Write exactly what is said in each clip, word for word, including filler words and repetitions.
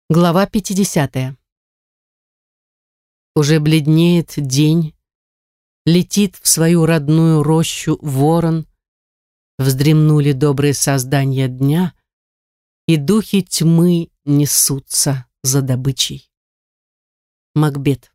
Глава пятидесятая. Уже бледнеет день, летит в свою родную рощу ворон, вздремнули добрые создания дня, и духи тьмы несутся за добычей. Макбет.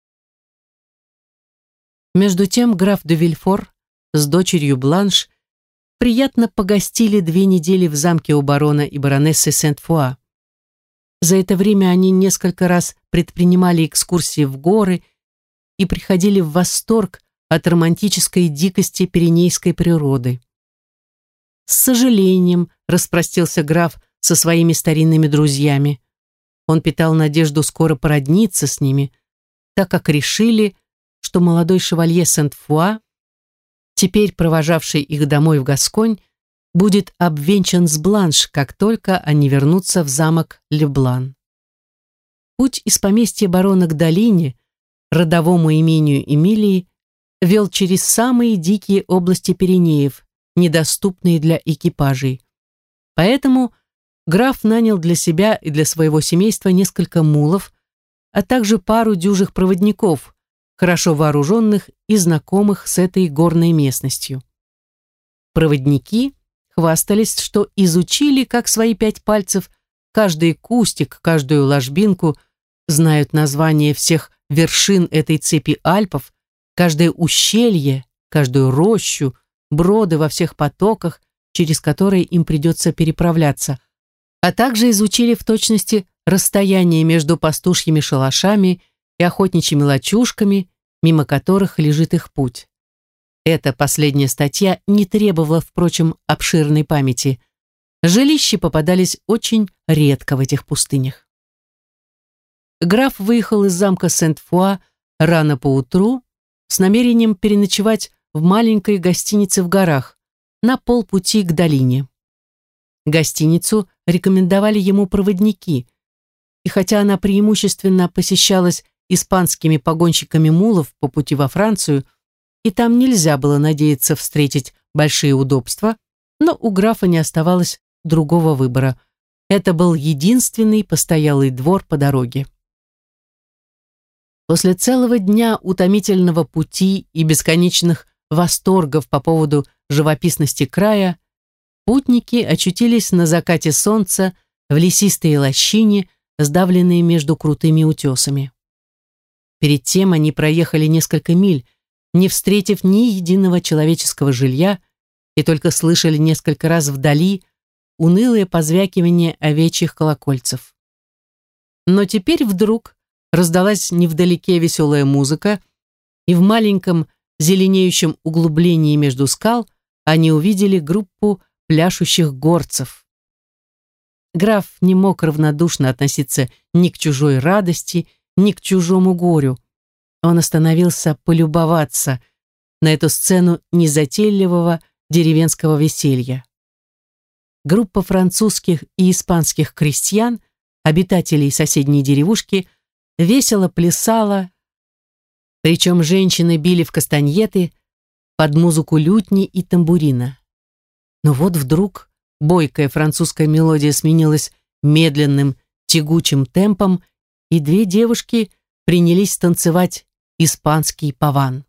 Между тем граф де Вильфор с дочерью Бланш приятно погостили две недели в замке у барона и баронессы Сент-Фуа. За это время они несколько раз предпринимали экскурсии в горы и приходили в восторг от романтической дикости пиренейской природы. С сожалением распростился граф со своими старинными друзьями. Он питал надежду скоро породниться с ними, так как решили, что молодой шевалье Сент-Фуа, теперь провожавший их домой в Гасконь, будет обвенчан с Бланш, как только они вернутся в замок Леблан. Путь из поместья барона к долине, родовому имению Эмилии, вел через самые дикие области Пиренеев, недоступные для экипажей. Поэтому граф нанял для себя и для своего семейства несколько мулов, а также пару дюжих проводников, хорошо вооруженных и знакомых с этой горной местностью. Проводники хвастались, что изучили, как свои пять пальцев, каждый кустик, каждую ложбинку, знают названия всех вершин этой цепи Альпов, каждое ущелье, каждую рощу, броды во всех потоках, через которые им придется переправляться, а также изучили в точности расстояние между пастушьими шалашами и охотничьими лачушками, мимо которых лежит их путь. Эта последняя статья не требовала, впрочем, обширной памяти. Жилища попадались очень редко в этих пустынях. Граф выехал из замка Сент-Фуа рано поутру с намерением переночевать в маленькой гостинице в горах на полпути к долине. Гостиницу рекомендовали ему проводники, и хотя она преимущественно посещалась испанскими погонщиками мулов по пути во Францию, и там нельзя было надеяться встретить большие удобства, но у графа не оставалось другого выбора. Это был единственный постоялый двор по дороге. После целого дня утомительного пути и бесконечных восторгов по поводу живописности края, путники очутились на закате солнца в лесистой лощине, сдавленной между крутыми утесами. Перед тем они проехали несколько миль, не встретив ни единого человеческого жилья, и только слышали несколько раз вдали унылое позвякивание овечьих колокольцев. Но теперь вдруг раздалась невдалеке веселая музыка, и в маленьком зеленеющем углублении между скал они увидели группу пляшущих горцев. Граф не мог равнодушно относиться ни к чужой радости, ни к чужому горю. Он остановился полюбоваться на эту сцену незатейливого деревенского веселья. Группа французских и испанских крестьян, обитателей соседней деревушки, весело плясала, причем женщины били в кастаньеты под музыку лютни и тамбурина. Но вот вдруг бойкая французская мелодия сменилась медленным тягучим темпом, и две девушки принялись танцевать испанский паван.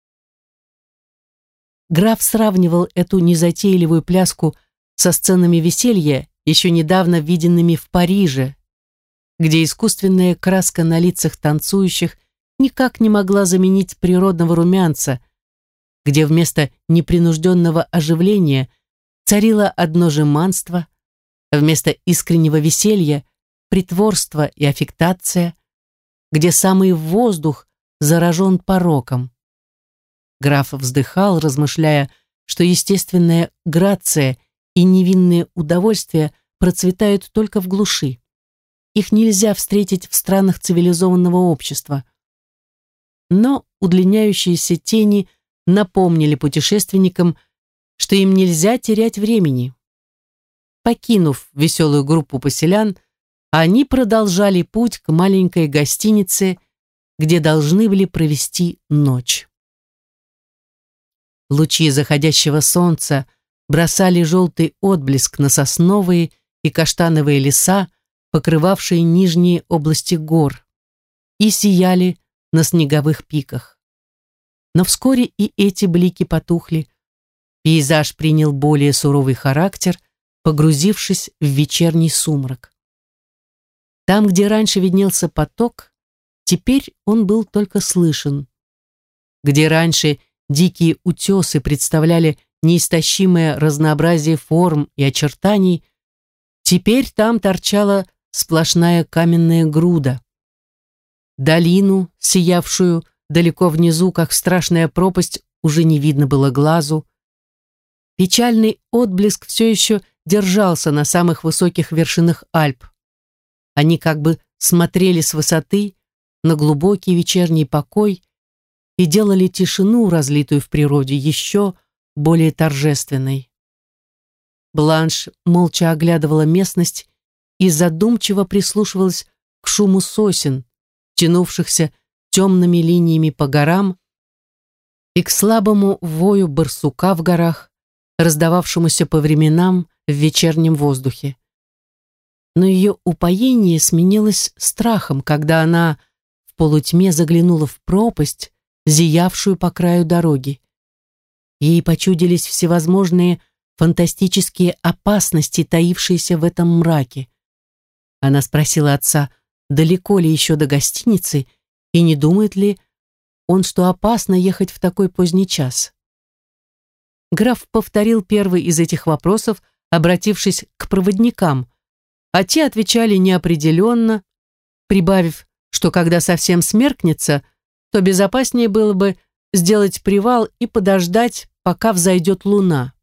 Граф сравнивал эту незатейливую пляску со сценами веселья, еще недавно виденными в Париже, где искусственная краска на лицах танцующих никак не могла заменить природного румянца, где вместо непринужденного оживления царило одно жеманство, вместо искреннего веселья притворство и аффектация, где самый воздух заражен пороком. Граф вздыхал, размышляя, что естественная грация и невинные удовольствия процветают только в глуши. Их нельзя встретить в странах цивилизованного общества. Но удлиняющиеся тени напомнили путешественникам, что им нельзя терять времени. Покинув веселую группу поселян, они продолжали путь к маленькой гостинице, где должны были провести ночь. Лучи заходящего солнца бросали желтый отблеск на сосновые и каштановые леса, покрывавшие нижние области гор, и сияли на снеговых пиках. Но вскоре и эти блики потухли. Пейзаж принял более суровый характер, погрузившись в вечерний сумрак. Там, где раньше виднелся поток, теперь он был только слышен. Где раньше дикие утесы представляли неистощимое разнообразие форм и очертаний, теперь там торчала сплошная каменная груда. Долину, сиявшую далеко внизу, как страшная пропасть, уже не видно было глазу. Печальный отблеск все еще держался на самых высоких вершинах Альп. Они как бы смотрели с высоты на глубокий вечерний покой и делали тишину, разлитую в природе, еще более торжественной. Бланш молча оглядывала местность и задумчиво прислушивалась к шуму сосен, тянувшихся темными линиями по горам, и к слабому вою барсука в горах, раздававшемуся по временам в вечернем воздухе. Но ее упоение сменилось страхом, когда она в полутьме заглянула в пропасть, зиявшую по краю дороги. Ей почудились всевозможные фантастические опасности, таившиеся в этом мраке. Она спросила отца, далеко ли еще до гостиницы, и не думает ли он, что опасно ехать в такой поздний час. Граф повторил первый из этих вопросов, обратившись к проводникам, а те отвечали неопределенно, прибавив, что когда совсем смеркнется, то безопаснее было бы сделать привал и подождать, пока взойдет луна.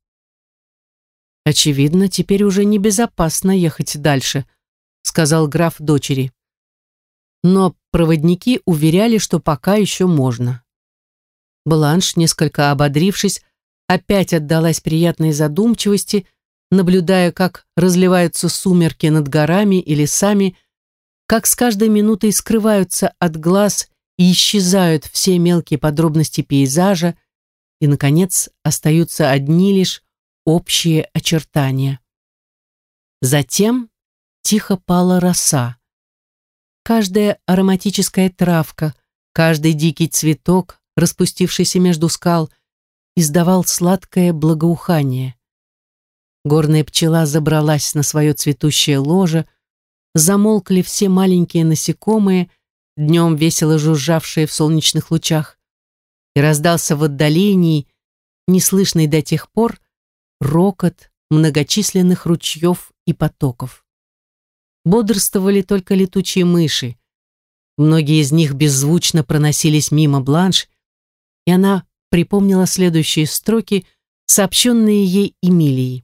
«Очевидно, теперь уже небезопасно ехать дальше», сказал граф дочери. Но проводники уверяли, что пока еще можно. Бланш, несколько ободрившись, опять отдалась приятной задумчивости, наблюдая, как разливаются сумерки над горами и лесами, как с каждой минутой скрываются от глаз и исчезают все мелкие подробности пейзажа, и, наконец, остаются одни лишь общие очертания. Затем тихо пала роса. Каждая ароматическая травка, каждый дикий цветок, распустившийся между скал, издавал сладкое благоухание. Горная пчела забралась на свое цветущее ложе, замолкли все маленькие насекомые, днем весело жужжавшие в солнечных лучах, и раздался в отдалении, неслышный до тех пор, рокот многочисленных ручьев и потоков. Бодрствовали только летучие мыши. Многие из них беззвучно проносились мимо Бланш, и она припомнила следующие строки, сообщенные ей Эмилией.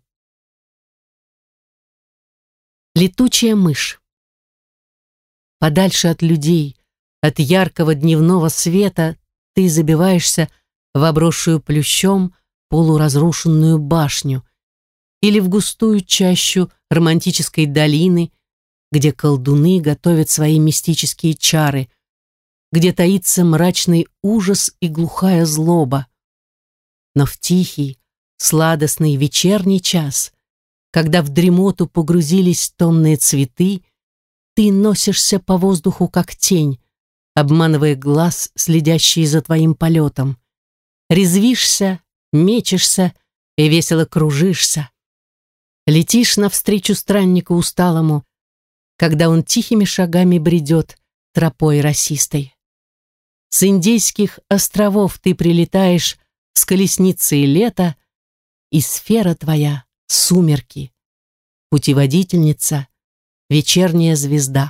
Летучая мышь. Подальше от людей, от яркого дневного света ты забиваешься в обросшую плющом полуразрушенную башню или в густую чащу романтической долины, где колдуны готовят свои мистические чары, где таится мрачный ужас и глухая злоба. Но в тихий, сладостный вечерний час, когда в дремоту погрузились томные цветы, ты носишься по воздуху, как тень, обманывая глаз, следящий за твоим полетом. Резвишься, мечешься и весело кружишься. Летишь навстречу страннику усталому, когда он тихими шагами бредет тропой росистой. С Индейских островов ты прилетаешь с колесницей лета, и сфера твоя — сумерки, путеводительница, вечерняя звезда.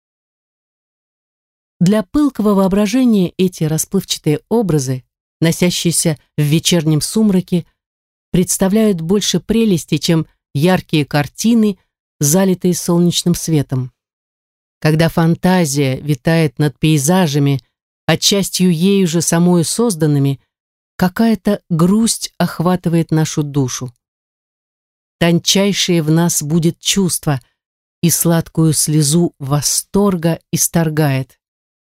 Для пылкого воображения эти расплывчатые образы, носящиеся в вечернем сумраке, представляют больше прелести, чем яркие картины, залитые солнечным светом. Когда фантазия витает над пейзажами, а частью ею же самою созданными, какая-то грусть охватывает нашу душу. Тончайшее в нас будет чувство, и сладкую слезу восторга исторгает.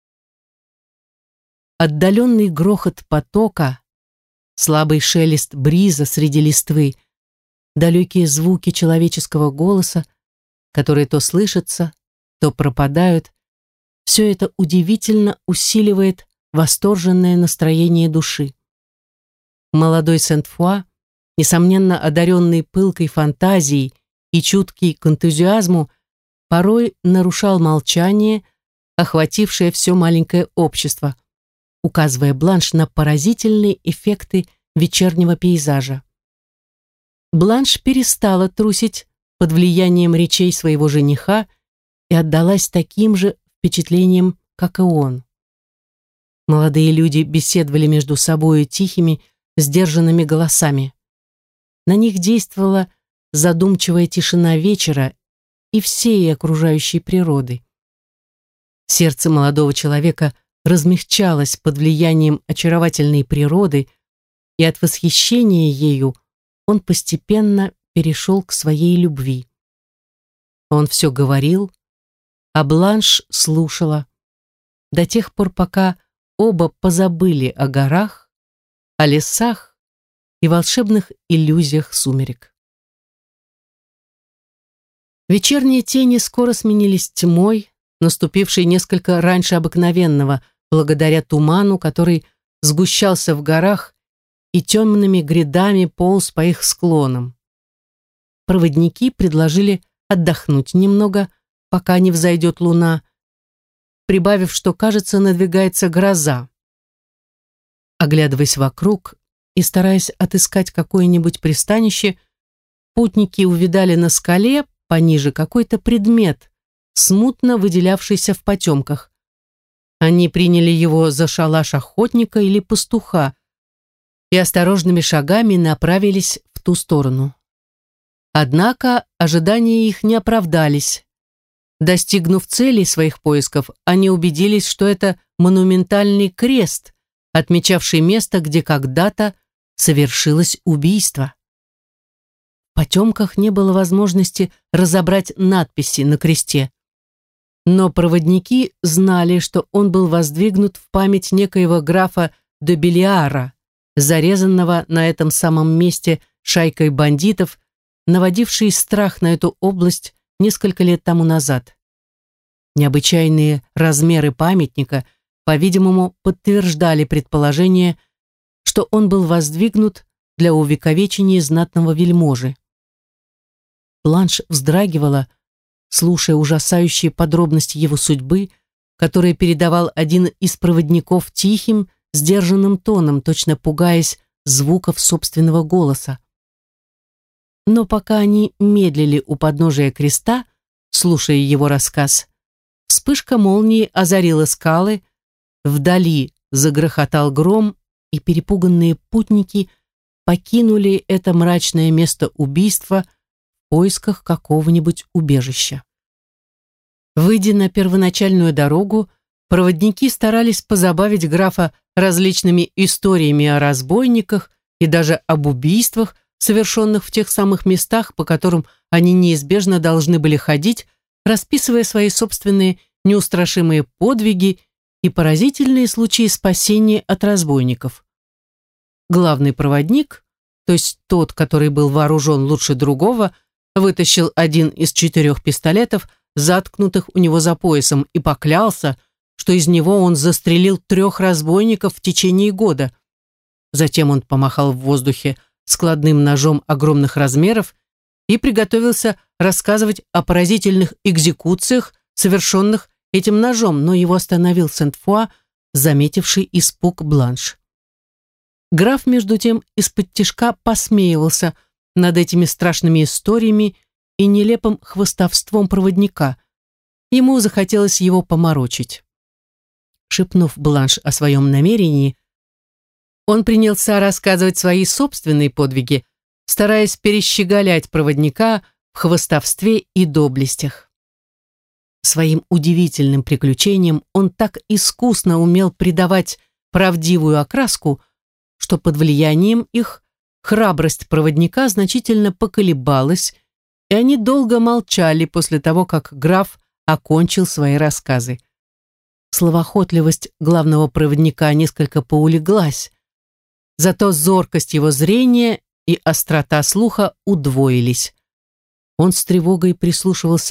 Отдаленный грохот потока, слабый шелест бриза среди листвы, далекие звуки человеческого голоса, которые то слышатся, то пропадают. Все это удивительно усиливает восторженное настроение души. Молодой Сент-Фуа, несомненно одаренный пылкой фантазией и чуткий к энтузиазму, порой нарушал молчание, охватившее все маленькое общество, указывая Бланш на поразительные эффекты вечернего пейзажа. Бланш перестала трусить под влиянием речей своего жениха и отдалась таким же впечатлениям, как и он. Молодые люди беседовали между собою тихими, сдержанными голосами. На них действовала задумчивая тишина вечера и всей окружающей природы. Сердце молодого человека размягчалось под влиянием очаровательной природы, и от восхищения ею он постепенно перешел к своей любви. Он все говорил, а Бланш слушала, до тех пор, пока оба позабыли о горах, о лесах и волшебных иллюзиях сумерек. Вечерние тени скоро сменились тьмой, наступившей несколько раньше обыкновенного, благодаря туману, который сгущался в горах и темными грядами полз по их склонам. Проводники предложили отдохнуть немного, пока не взойдет луна, прибавив, что, кажется, надвигается гроза. Оглядываясь вокруг и стараясь отыскать какое-нибудь пристанище, путники увидали на скале пониже какой-то предмет, смутно выделявшийся в потемках. Они приняли его за шалаш охотника или пастуха и осторожными шагами направились в ту сторону. Однако ожидания их не оправдались. Достигнув целей своих поисков, они убедились, что это монументальный крест, отмечавший место, где когда-то совершилось убийство. В потемках не было возможности разобрать надписи на кресте, но проводники знали, что он был воздвигнут в память некоего графа де Белиара, зарезанного на этом самом месте шайкой бандитов, наводившей страх на эту область несколько лет тому назад. Необычайные размеры памятника, по-видимому, подтверждали предположение, что он был воздвигнут для увековечения знатного вельможи. Бланш вздрагивала, слушая ужасающие подробности его судьбы, которые передавал один из проводников тихим, сдержанным тоном, точно пугаясь звуков собственного голоса. Но пока они медлили у подножия креста, слушая его рассказ, вспышка молнии озарила скалы, вдали загрохотал гром, и перепуганные путники покинули это мрачное место убийства в поисках какого-нибудь убежища. Выйдя на первоначальную дорогу, проводники старались позабавить графа различными историями о разбойниках и даже об убийствах, совершенных в тех самых местах, по которым они неизбежно должны были ходить, расписывая свои собственные неустрашимые подвиги и поразительные случаи спасения от разбойников. Главный проводник, то есть тот, который был вооружен лучше другого, вытащил один из четырех пистолетов, заткнутых у него за поясом, и поклялся, что из него он застрелил трех разбойников в течение года. Затем он помахал в воздухе складным ножом огромных размеров и приготовился рассказывать о поразительных экзекуциях, совершенных этим ножом, но его остановил Сент-Фуа, заметивший испуг Бланш. Граф, между тем, из-под тишка посмеивался над этими страшными историями и нелепым хвастовством проводника. Ему захотелось его поморочить. Шепнув Бланш о своем намерении, он принялся рассказывать свои собственные подвиги, стараясь перещеголять проводника в хвастовстве и доблестях. Своим удивительным приключениям он так искусно умел придавать правдивую окраску, что под влиянием их храбрость проводника значительно поколебалась, и они долго молчали после того, как граф окончил свои рассказы. Словоохотливость главного проводника несколько поулеглась, зато зоркость его зрения и острота слуха удвоились. Он с тревогой прислушивался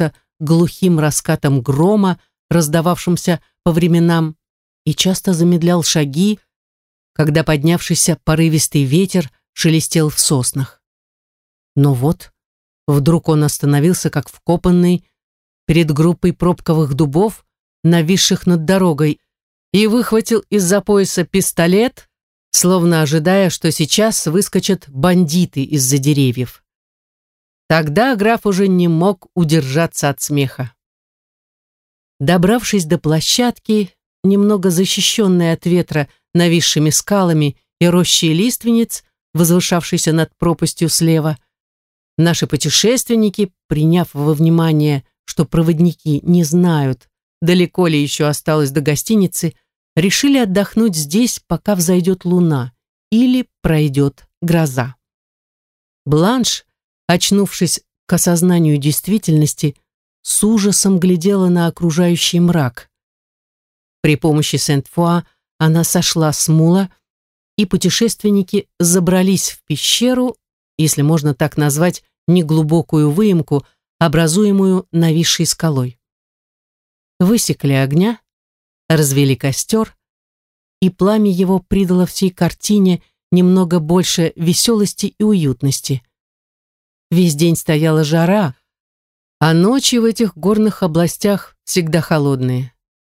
глухим раскатом грома, раздававшимся по временам, и часто замедлял шаги, когда поднявшийся порывистый ветер шелестел в соснах. Но вот, вдруг он остановился, как вкопанный, перед группой пробковых дубов, нависших над дорогой, и выхватил из-за пояса пистолет, словно ожидая, что сейчас выскочат бандиты из-за деревьев. Тогда граф уже не мог удержаться от смеха. Добравшись до площадки, немного защищенной от ветра нависшими скалами и рощей лиственниц, возвышавшейся над пропастью слева, наши путешественники, приняв во внимание, что проводники не знают, далеко ли еще осталось до гостиницы, решили отдохнуть здесь, пока взойдет луна или пройдет гроза. Бланш, очнувшись к осознанию действительности, с ужасом глядела на окружающий мрак. При помощи Сент-Фуа она сошла с мула, и путешественники забрались в пещеру, если можно так назвать неглубокую выемку, образуемую нависшей скалой. Высекли огня, развели костер, и пламя его придало всей картине немного больше веселости и уютности. Весь день стояла жара, а ночи в этих горных областях всегда холодные.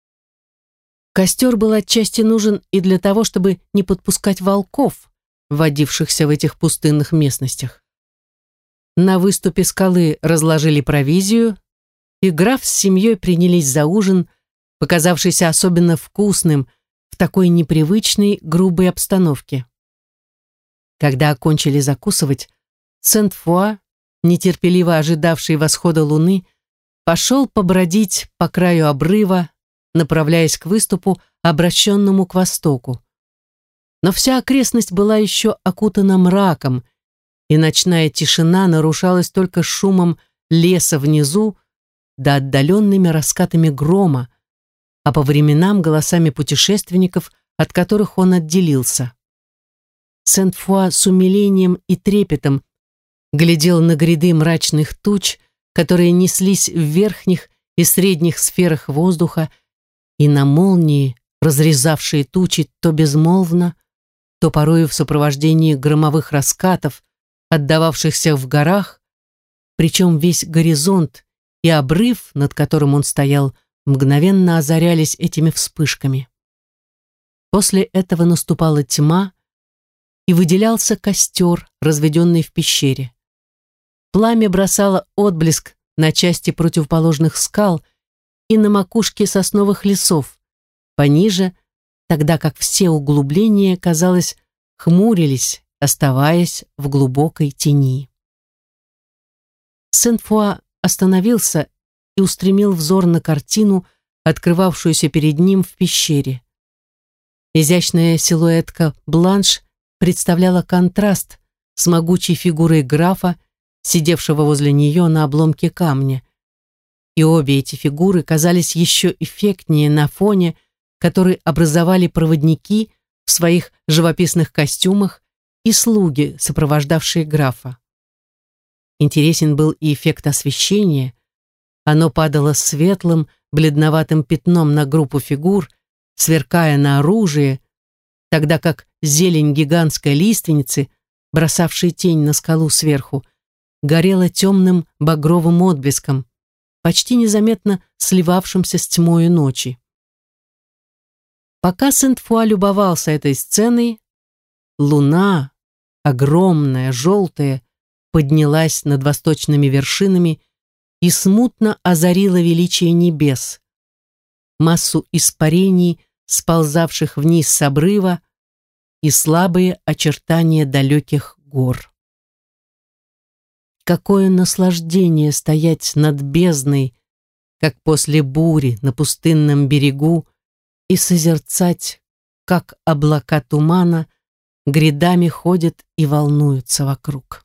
Костер был отчасти нужен и для того, чтобы не подпускать волков, водившихся в этих пустынных местностях. На выступе скалы разложили провизию, и граф с семьей принялись за ужин, показавшийся особенно вкусным в такой непривычной, грубой обстановке. Когда окончили закусывать, Сент-Фуа, нетерпеливо ожидавший восхода луны, пошел побродить по краю обрыва, направляясь к выступу, обращенному к востоку. Но вся окрестность была еще окутана мраком, и ночная тишина нарушалась только шумом леса внизу да отдаленными раскатами грома, а по временам голосами путешественников, от которых он отделился. Сент-Фуа с умилением и трепетом глядел на гряды мрачных туч, которые неслись в верхних и средних сферах воздуха, и на молнии, разрезавшие тучи то безмолвно, то порою в сопровождении громовых раскатов, отдававшихся в горах, причем весь горизонт и обрыв, над которым он стоял, мгновенно озарялись этими вспышками. После этого наступала тьма, и выделялся костер, разведенный в пещере. Пламя бросало отблеск на части противоположных скал и на макушке сосновых лесов, пониже, тогда как все углубления, казалось, хмурились, оставаясь в глубокой тени. Сент-Фуа остановился и устремил взор на картину, открывавшуюся перед ним в пещере. Изящная силуэтка Бланш представляла контраст с могучей фигурой графа, сидевшего возле нее на обломке камня. И обе эти фигуры казались еще эффектнее на фоне, который образовали проводники в своих живописных костюмах и слуги, сопровождавшие графа. Интересен был и эффект освещения. Оно падало светлым, бледноватым пятном на группу фигур, сверкая на оружие, тогда как зелень гигантской лиственницы, бросавшей тень на скалу сверху, горела темным багровым отблеском, почти незаметно сливавшимся с тьмою ночи. Пока Сент-Фуа любовался этой сценой, луна, огромная, желтая, поднялась над восточными вершинами и смутно озарила величие небес, массу испарений, сползавших вниз с обрыва, и слабые очертания далеких гор. Какое наслаждение стоять над бездной, как после бури на пустынном берегу, и созерцать, как облака тумана грядами ходят и волнуются вокруг.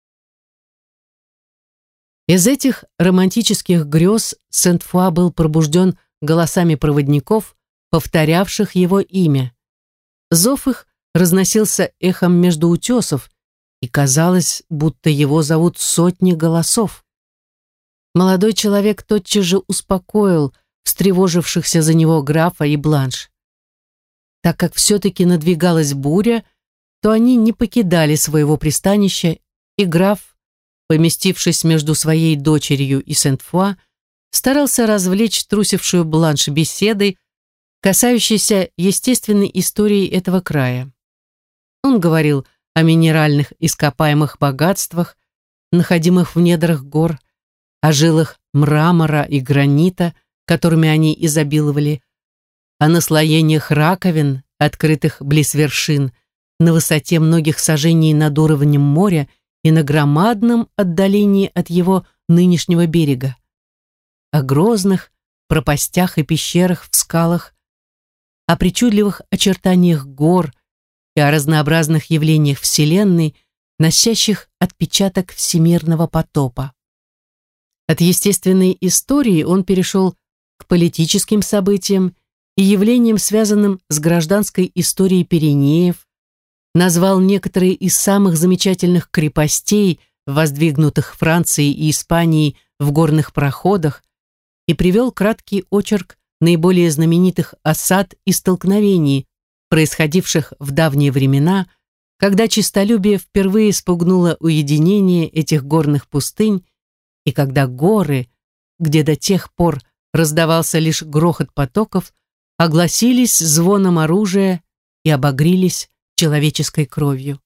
Из этих романтических грез Сент-Фуа был пробужден голосами проводников, повторявших его имя. Зов их разносился эхом между утесов, и казалось, будто его зовут сотни голосов. Молодой человек тотчас же успокоил встревожившихся за него графа и Бланш. Так как все-таки надвигалась буря, то они не покидали своего пристанища, и граф, поместившись между своей дочерью и Сент-Фуа, старался развлечь трусившую Бланш беседой, касающейся естественной истории этого края. Он говорил о минеральных ископаемых богатствах, находимых в недрах гор, о жилах мрамора и гранита, которыми они изобиловали, о наслоениях раковин, открытых близ вершин, на высоте многих сажений над уровнем моря и на громадном отдалении от его нынешнего берега, о грозных пропастях и пещерах в скалах, о причудливых очертаниях гор и о разнообразных явлениях Вселенной, носящих отпечаток всемирного потопа. От естественной истории он перешел к политическим событиям и явлениям, связанным с гражданской историей Пиренеев, назвал некоторые из самых замечательных крепостей, воздвигнутых Францией и Испанией в горных проходах, и привел краткий очерк наиболее знаменитых осад и столкновений, происходивших в давние времена, когда честолюбие впервые спугнуло уединение этих горных пустынь, и когда горы, где до тех пор раздавался лишь грохот потоков, огласились звоном оружия и обогрелись человеческой кровью.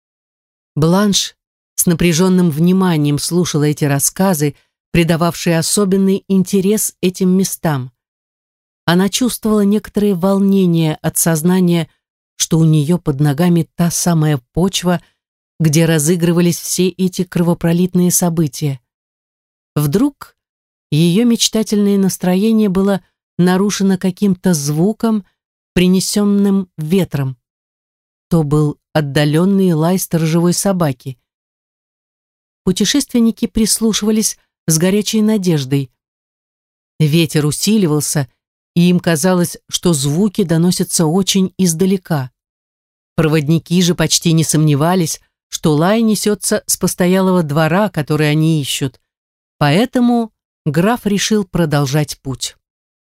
Бланш с напряженным вниманием слушала эти рассказы, придававшие особенный интерес этим местам. Она чувствовала некоторое волнение от сознания, что у нее под ногами та самая почва, где разыгрывались все эти кровопролитные события. Вдруг ее мечтательное настроение было нарушено каким-то звуком, принесенным ветром. То был отдаленный лай сторожевой собаки. Путешественники прислушивались с горячей надеждой. Ветер усиливался, и им казалось, что звуки доносятся очень издалека. Проводники же почти не сомневались, что лай несется с постоялого двора, который они ищут. Поэтому граф решил продолжать путь.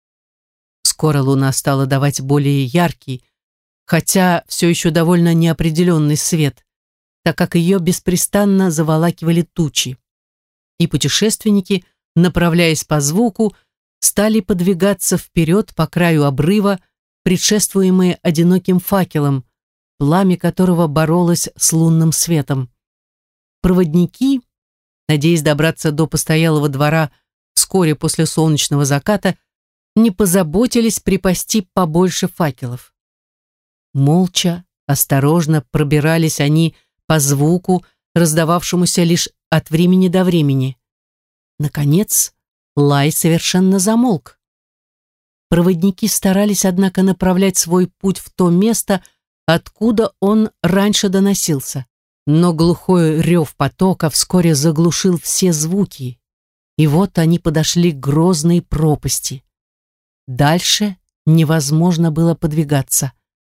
Скоро луна стала давать более яркий, хотя все еще довольно неопределенный свет, так как ее беспрестанно заволакивали тучи. И путешественники, направляясь по звуку, стали подвигаться вперед по краю обрыва, предшествуемые одиноким факелом, пламя которого боролось с лунным светом. Проводники, надеясь добраться до постоялого двора вскоре после солнечного заката, не позаботились припасти побольше факелов. Молча, осторожно пробирались они по звуку, раздававшемуся лишь от времени до времени. Наконец, лай совершенно замолк. Проводники старались, однако, направлять свой путь в то место, откуда он раньше доносился. Но глухой рев потока вскоре заглушил все звуки, и вот они подошли к грозной пропасти. Дальше невозможно было подвигаться.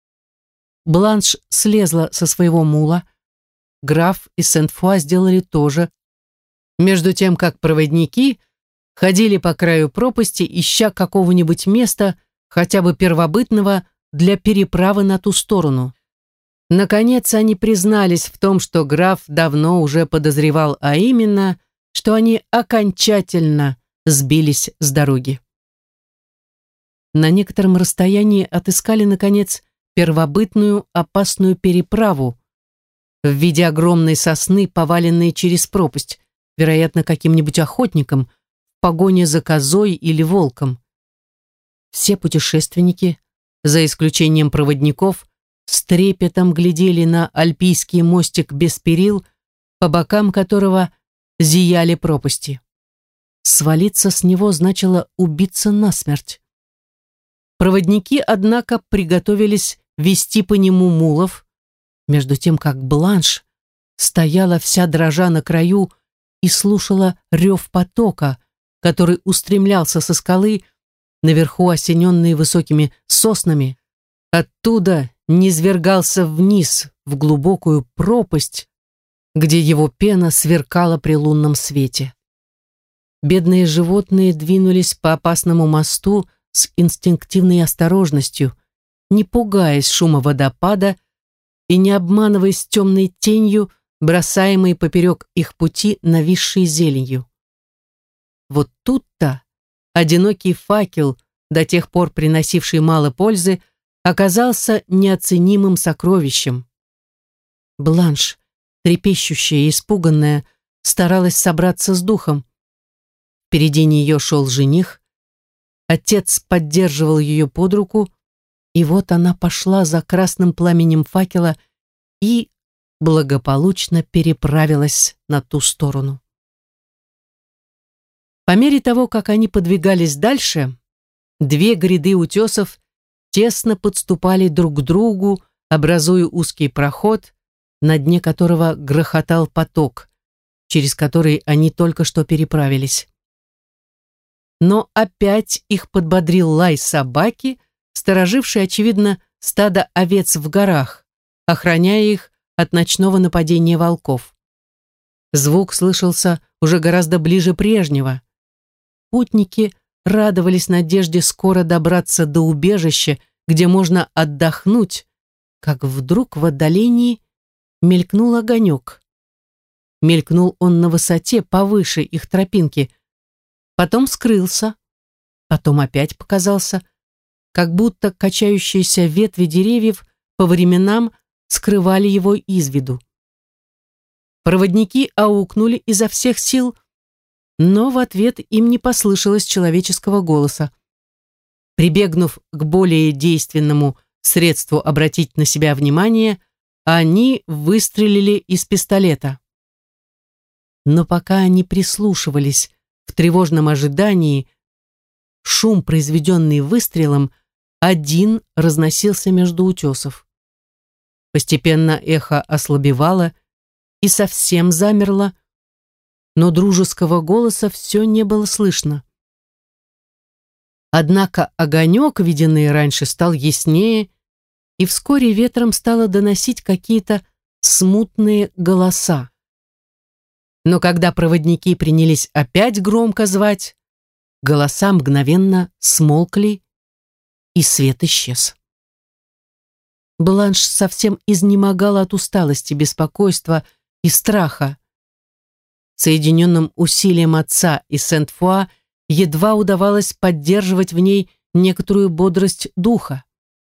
Бланш слезла со своего мула, граф и Сент-Фуа сделали то же, между тем как проводники ходили по краю пропасти, ища какого-нибудь места, хотя бы первобытного, для переправы на ту сторону. Наконец они признались в том, что граф давно уже подозревал, а именно, что они окончательно сбились с дороги. На некотором расстоянии отыскали, наконец, первобытную опасную переправу в виде огромной сосны, поваленной через пропасть, вероятно, каким-нибудь охотником, в погоне за козой или волком. Все путешественники, за исключением проводников, с трепетом глядели на альпийский мостик без перил, по бокам которого зияли пропасти. Свалиться с него значило убиться насмерть. Проводники, однако, приготовились вести по нему мулов, между тем как Бланш стояла вся дрожа на краю и слушала рев потока, который устремлялся со скалы, наверху осененный высокими соснами. Оттуда низвергался вниз в глубокую пропасть, где его пена сверкала при лунном свете. бедные животные двинулись по опасному мосту с инстинктивной осторожностью, не пугаясь шума водопада и не обманываясь темной тенью, бросаемой поперек их пути нависшей зеленью. Вот тут-то одинокий факел, до тех пор приносивший мало пользы, оказался неоценимым сокровищем. Бланш, трепещущая и испуганная, старалась собраться с духом. Впереди нее шел жених, отец поддерживал ее под руку, и вот она пошла за красным пламенем факела и благополучно переправилась на ту сторону. По мере того, как они подвигались дальше, две гряды утесов тесно подступали друг к другу, образуя узкий проход, на дне которого грохотал поток, через который они только что переправились. Но опять их подбодрил лай собаки, сторожившей, очевидно, стадо овец в горах, охраняя их от ночного нападения волков. Звук слышался уже гораздо ближе прежнего. Путники радовались надежде скоро добраться до убежища, где можно отдохнуть, как вдруг в отдалении мелькнул огонек. Мелькнул он на высоте, повыше их тропинки, потом скрылся, потом опять показался, как будто качающиеся ветви деревьев по временам скрывали его из виду. Проводники аукнули изо всех сил, но в ответ им не послышалось человеческого голоса. Прибегнув к более действенному средству обратить на себя внимание, они выстрелили из пистолета. Но пока они прислушивались в тревожном ожидании, шум, произведенный выстрелом, один разносился между утесов. Постепенно эхо ослабевало и совсем замерло, но дружеского голоса все не было слышно. Однако огонек, виденный раньше, стал яснее, и вскоре ветром стало доносить какие-то смутные голоса. Но когда проводники принялись опять громко звать, голоса мгновенно смолкли, и свет исчез. Бланш совсем изнемогала от усталости, беспокойства и страха. Соединенным усилием отца и Сент-Фуа едва удавалось поддерживать в ней некоторую бодрость духа.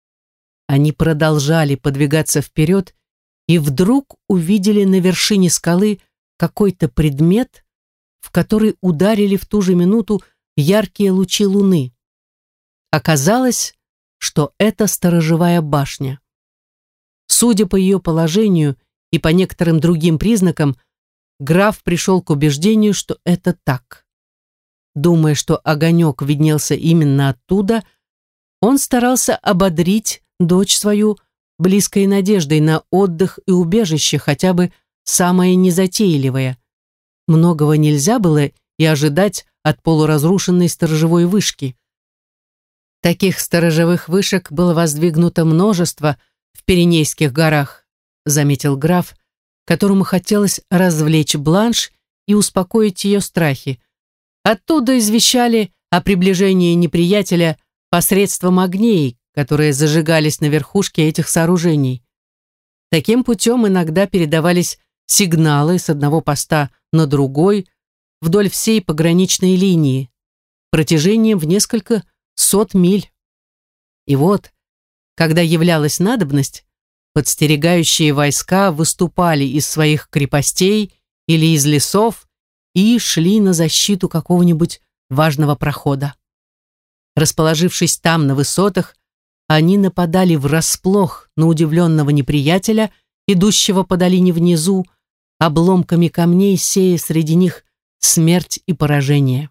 Они продолжали подвигаться вперед и вдруг увидели на вершине скалы какой-то предмет, в который ударили в ту же минуту яркие лучи луны. Оказалось, что это сторожевая башня. Судя по ее положению и по некоторым другим признакам, граф пришел к убеждению, что это так. Думая, что огонек виднелся именно оттуда, он старался ободрить дочь свою близкой надеждой на отдых и убежище, хотя бы самое незатейливое. Многого нельзя было и ожидать от полуразрушенной сторожевой вышки. Таких сторожевых вышек было воздвигнуто множество в Пиренейских горах, заметил граф, которому хотелось развлечь Бланш и успокоить ее страхи. Оттуда извещали о приближении неприятеля посредством огней, которые зажигались на верхушке этих сооружений. Таким путем иногда передавались сигналы с одного поста на другой вдоль всей пограничной линии, протяжением в несколько сот миль. И вот, когда являлась надобность, подстерегающие войска выступали из своих крепостей или из лесов и шли на защиту какого-нибудь важного прохода. Расположившись там на высотах, они нападали врасплох на удивленного неприятеля, идущего по долине внизу, обломками камней сея среди них смерть и поражение.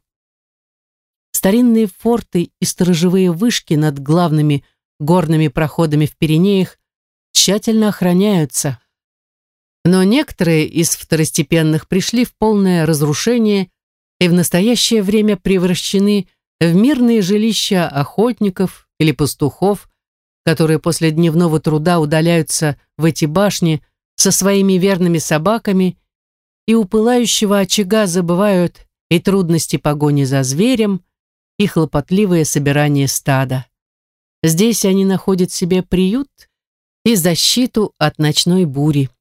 Старинные форты и сторожевые вышки над главными горными проходами в Пиренеях тщательно охраняются, но некоторые из второстепенных пришли в полное разрушение и в настоящее время превращены в мирные жилища охотников или пастухов, которые после дневного труда удаляются в эти башни со своими верными собаками и у пылающего очага забывают и трудности погони за зверем, и хлопотливое собирание стада. Здесь они находят себе приют и защиту от ночной бури.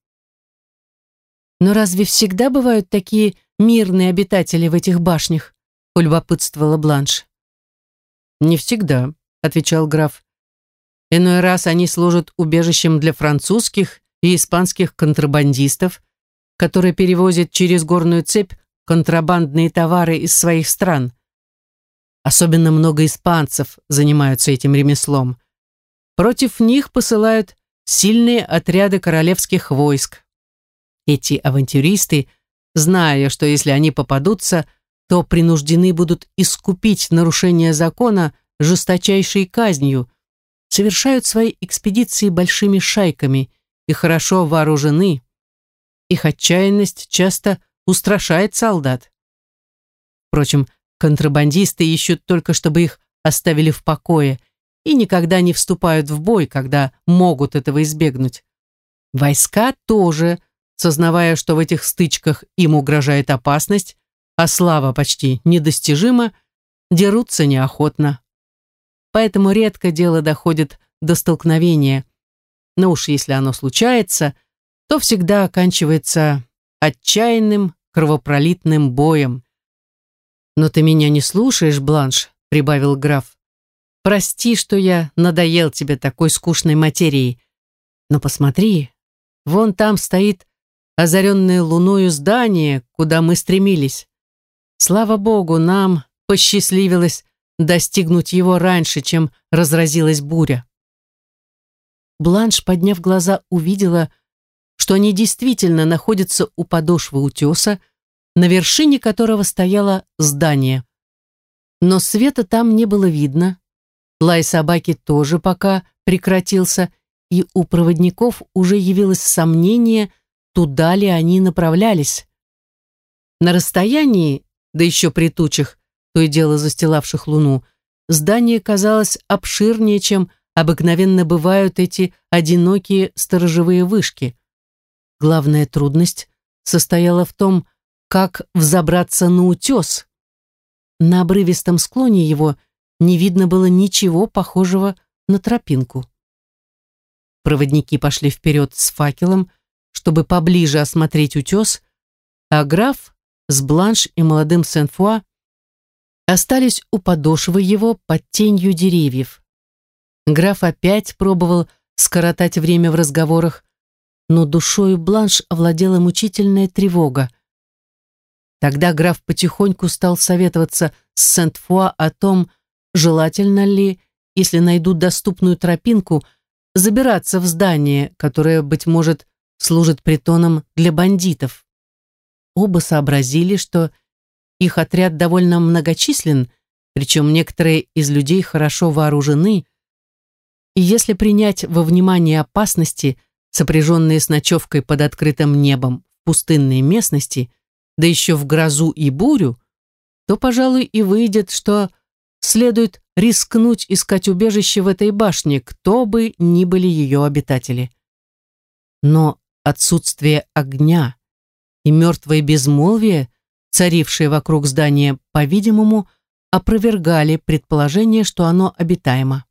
«Но разве всегда бывают такие мирные обитатели в этих башнях?» — полюбопытствовала Бланш. «Не всегда», — отвечал граф. «Иной раз они служат убежищем для французских и испанских контрабандистов, которые перевозят через горную цепь контрабандные товары из своих стран. Особенно много испанцев занимаются этим ремеслом. Против них посылают сильные отряды королевских войск. Эти авантюристы, зная, что если они попадутся, то принуждены будут искупить нарушение закона жесточайшей казнью, совершают свои экспедиции большими шайками и хорошо вооружены. Их отчаянность часто устрашает солдат. Впрочем, контрабандисты ищут только, чтобы их оставили в покое, и никогда не вступают в бой, когда могут этого избегнуть. Войска тоже, сознавая, что в этих стычках им угрожает опасность, а слава почти недостижима, дерутся неохотно. Поэтому редко дело доходит до столкновения, но уж если оно случается, то всегда оканчивается отчаянным кровопролитным боем. «Но ты меня не слушаешь, Бланш», — прибавил граф. «Прости, что я надоел тебе такой скучной материей. Но посмотри, вон там стоит озаренное луною здание, куда мы стремились. Слава богу, нам посчастливилось достигнуть его раньше, чем разразилась буря». Бланш, подняв глаза, увидела, что они действительно находятся у подошвы утеса, на вершине которого стояло здание. Но света там не было видно, лай собаки тоже пока прекратился, и у проводников уже явилось сомнение, туда ли они направлялись. На расстоянии, да еще при тучах, то и дело застилавших луну, здание казалось обширнее, чем обыкновенно бывают эти одинокие сторожевые вышки. Главная трудность состояла в том, как взобраться на утес. На обрывистом склоне его не видно было ничего похожего на тропинку. Проводники пошли вперед с факелом, чтобы поближе осмотреть утес, а граф с Бланш и молодым Сен-Фуа остались у подошвы его под тенью деревьев. Граф опять пробовал скоротать время в разговорах, но душою Бланш овладела мучительная тревога. Тогда граф потихоньку стал советоваться с Сент-Фуа о том, желательно ли, если найдут доступную тропинку, забираться в здание, которое, быть может, служит притоном для бандитов. Оба сообразили, что их отряд довольно многочислен, причем некоторые из людей хорошо вооружены, и если принять во внимание опасности, сопряженные с ночевкой под открытым небом в пустынной местности, да еще в грозу и бурю, то, пожалуй, и выйдет, что следует рискнуть искать убежище в этой башне, кто бы ни были ее обитатели. Но отсутствие огня и мертвое безмолвие, царившее вокруг здания, по-видимому, опровергали предположение, что оно обитаемо.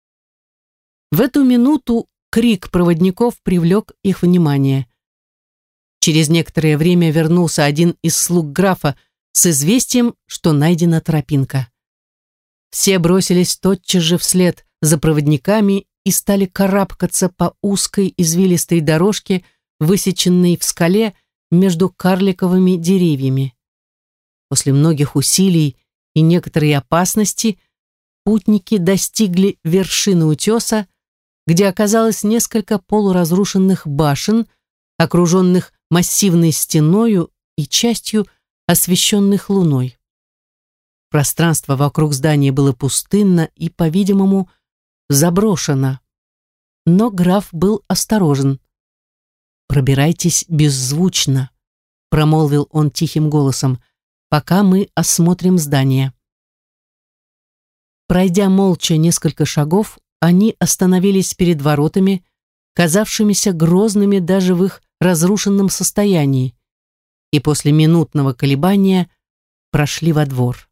В эту минуту крик проводников привлек их внимание. Через некоторое время вернулся один из слуг графа с известием, что найдена тропинка. Все бросились тотчас же вслед за проводниками и стали карабкаться по узкой извилистой дорожке, высеченной в скале между карликовыми деревьями. После многих усилий и некоторой опасности путники достигли вершины утеса, где оказалось несколько полуразрушенных башен, окруженных массивной стеною и частью освещенных луной. Пространство вокруг здания было пустынно и, по-видимому, заброшено. Но граф был осторожен. «Пробирайтесь беззвучно», — промолвил он тихим голосом, «пока мы осмотрим здание». Пройдя молча несколько шагов, они остановились перед воротами, казавшимися грозными даже в их разрушенном состоянии, и после минутного колебания прошли во двор.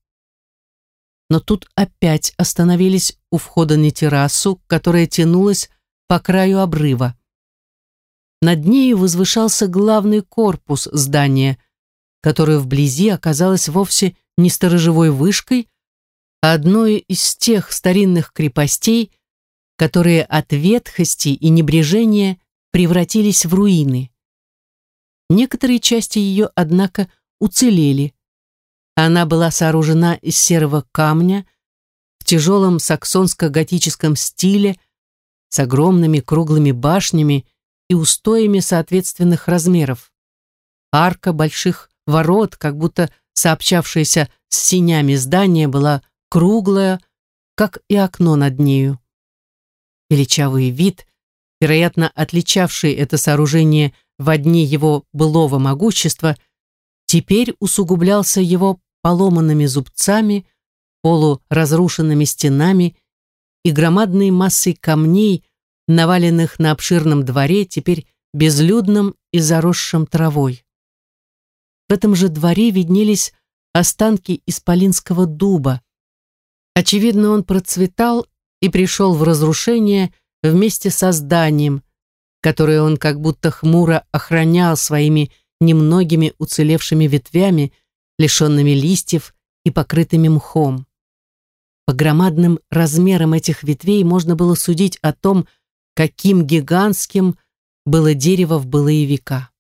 Но тут опять остановились у входа на террасу, которая тянулась по краю обрыва. Над нею возвышался главный корпус здания, которое вблизи оказалось вовсе не сторожевой вышкой, а одной из тех старинных крепостей, которые от ветхости и небрежения превратились в руины. Некоторые части ее, однако, уцелели. Она была сооружена из серого камня в тяжелом саксонско-готическом стиле с огромными круглыми башнями и устоями соответственных размеров. Арка больших ворот, как будто сообщавшаяся с сенями здания, была круглая, как и окно над нею. Величавый вид, вероятно, отличавший это сооружение в дни его былого могущества, теперь усугублялся его поломанными зубцами, полуразрушенными стенами и громадной массой камней, наваленных на обширном дворе, теперь безлюдном и заросшем травой. В этом же дворе виднелись останки исполинского дуба. Очевидно, он процветал и пришел в разрушение вместе со зданием, которое он как будто хмуро охранял своими немногими уцелевшими ветвями, лишенными листьев и покрытыми мхом. По громадным размерам этих ветвей можно было судить о том, каким гигантским было дерево в былые века.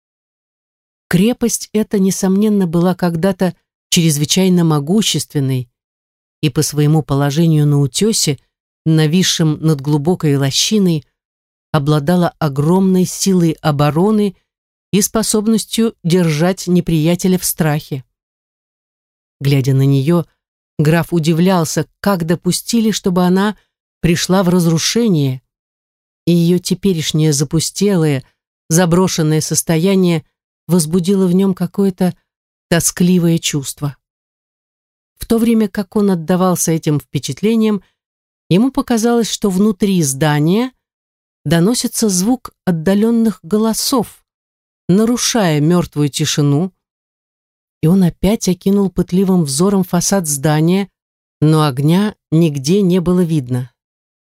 Крепость эта, несомненно, была когда-то чрезвычайно могущественной и по своему положению на утесе, нависшем над глубокой лощиной, обладала огромной силой обороны и способностью держать неприятеля в страхе. Глядя на нее, граф удивлялся, как допустили, чтобы она пришла в разрушение, и ее теперешнее запустелое, заброшенное состояние возбудило в нем какое-то тоскливое чувство. В то время как он отдавался этим впечатлениям, ему показалось, что внутри здания доносится звук отдаленных голосов, нарушая мертвую тишину, и он опять окинул пытливым взором фасад здания, но огня нигде не было видно.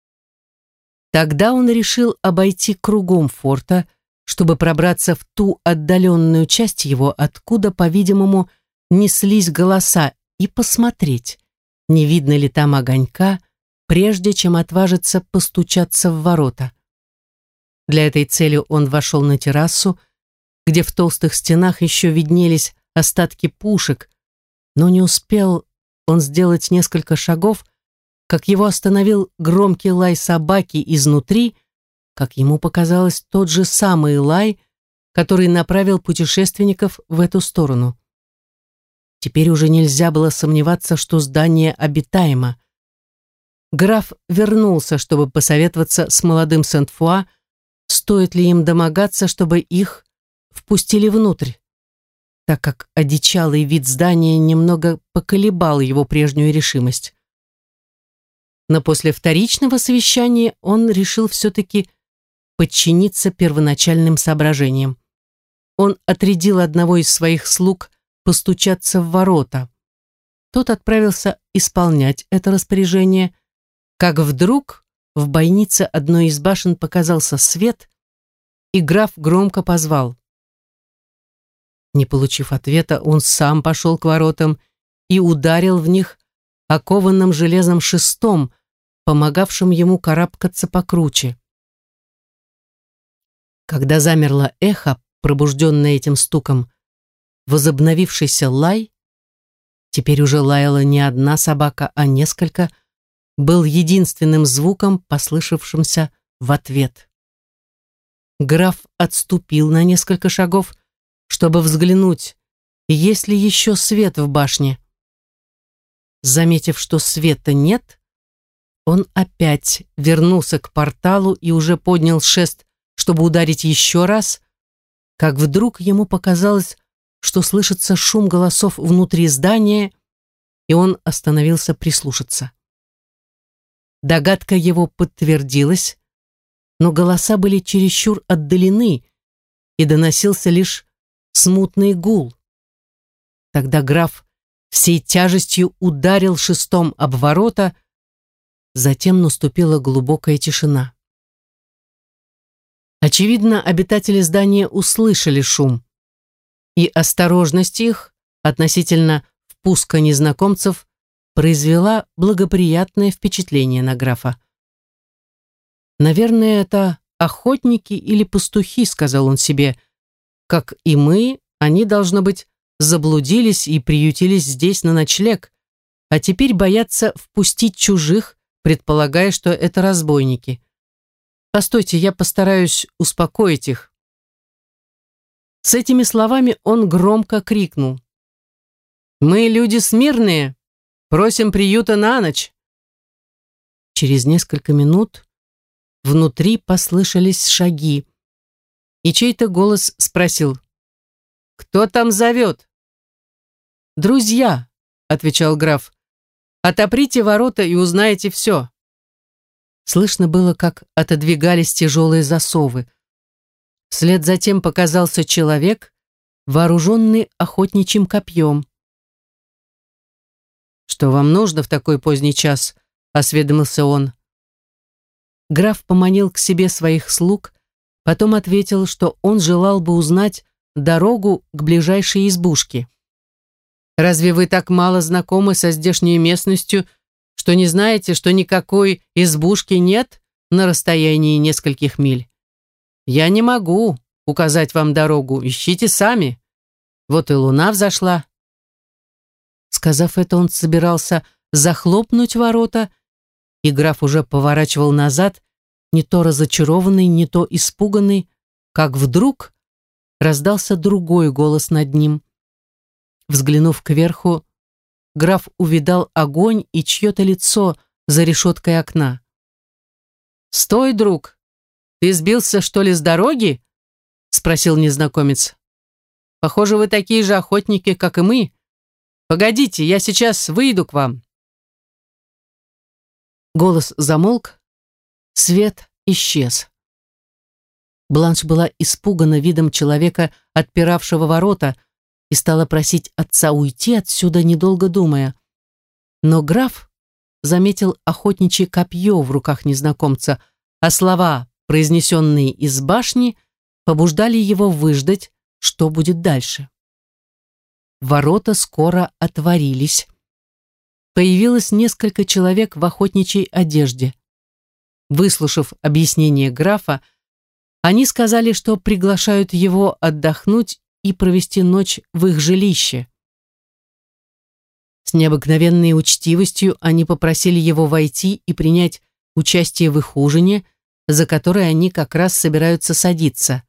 Тогда он решил обойти кругом форта, чтобы пробраться в ту отдаленную часть его, откуда, по-видимому, неслись голоса, и посмотреть, не видно ли там огонька, прежде чем отважиться постучаться в ворота. Для этой цели он вошел на террасу, где в толстых стенах еще виднелись остатки пушек, но не успел он сделать несколько шагов, как его остановил громкий лай собаки изнутри, как ему показалось, тот же самый лай, который направил путешественников в эту сторону. Теперь уже нельзя было сомневаться, что здание обитаемо. Граф вернулся, чтобы посоветоваться с молодым Сент-Фуа, стоит ли им домогаться, чтобы их впустили внутрь, так как одичалый вид здания немного поколебал его прежнюю решимость. Но после вторичного совещания он решил все-таки подчиниться первоначальным соображениям. Он отрядил одного из своих слуг постучаться в ворота. Тот отправился исполнять это распоряжение, как вдруг в бойнице одной из башен показался свет, и граф громко позвал. Не получив ответа, он сам пошел к воротам и ударил в них окованным железом шестом, помогавшим ему карабкаться покруче. Когда замерло эхо, пробужденное этим стуком, возобновившийся лай, теперь уже лаяла не одна собака, а несколько, был единственным звуком, послышавшимся в ответ. Граф отступил на несколько шагов, чтобы взглянуть, есть ли еще свет в башне. Заметив, что света нет, он опять вернулся к порталу и уже поднял шест, чтобы ударить еще раз, как вдруг ему показалось, что слышится шум голосов внутри здания, и он остановился прислушаться. Догадка его подтвердилась, но голоса были чересчур отдалены, и доносился лишь смутный гул. Тогда граф всей тяжестью ударил шестом об ворота, затем наступила глубокая тишина. Очевидно, обитатели здания услышали шум, и осторожность их относительно впуска незнакомцев произвела благоприятное впечатление на графа. «Наверное, это охотники или пастухи», — сказал он себе. «Как и мы, они, должно быть, заблудились и приютились здесь на ночлег, а теперь боятся впустить чужих, предполагая, что это разбойники. Постойте, я постараюсь успокоить их». С этими словами он громко крикнул: «Мы люди смирные, просим приюта на ночь». Через несколько минут внутри послышались шаги, и чей-то голос спросил: «Кто там зовет?» «Друзья», — отвечал граф, — «отоприте ворота и узнаете все». Слышно было, как отодвигались тяжелые засовы. Вслед за тем показался человек, вооруженный охотничьим копьем. «Что вам нужно в такой поздний час?» — осведомился он. Граф поманил к себе своих слуг, потом ответил, что он желал бы узнать дорогу к ближайшей избушке. «Разве вы так мало знакомы со здешней местностью, что не знаете, что никакой избушки нет на расстоянии нескольких миль? Я не могу указать вам дорогу, ищите сами. Вот и луна взошла». Сказав это, он собирался захлопнуть ворота, и граф уже поворачивал назад, не то разочарованный, не то испуганный, как вдруг раздался другой голос над ним. Взглянув кверху, граф увидал огонь и чье-то лицо за решеткой окна. «Стой, друг! Ты сбился, что ли, с дороги?» — спросил незнакомец. «Похоже, вы такие же охотники, как и мы. Погодите, я сейчас выйду к вам». Голос замолк, свет исчез. Бланш была испугана видом человека, отпиравшего ворота, и стала просить отца уйти отсюда, недолго думая. Но граф заметил охотничье копье в руках незнакомца, а слова, произнесенные из башни, побуждали его выждать, что будет дальше. Ворота скоро отворились. Появилось несколько человек в охотничьей одежде. Выслушав объяснение графа, они сказали, что приглашают его отдохнуть и провести ночь в их жилище. С необыкновенной учтивостью они попросили его войти и принять участие в их ужине, за который они как раз собираются садиться.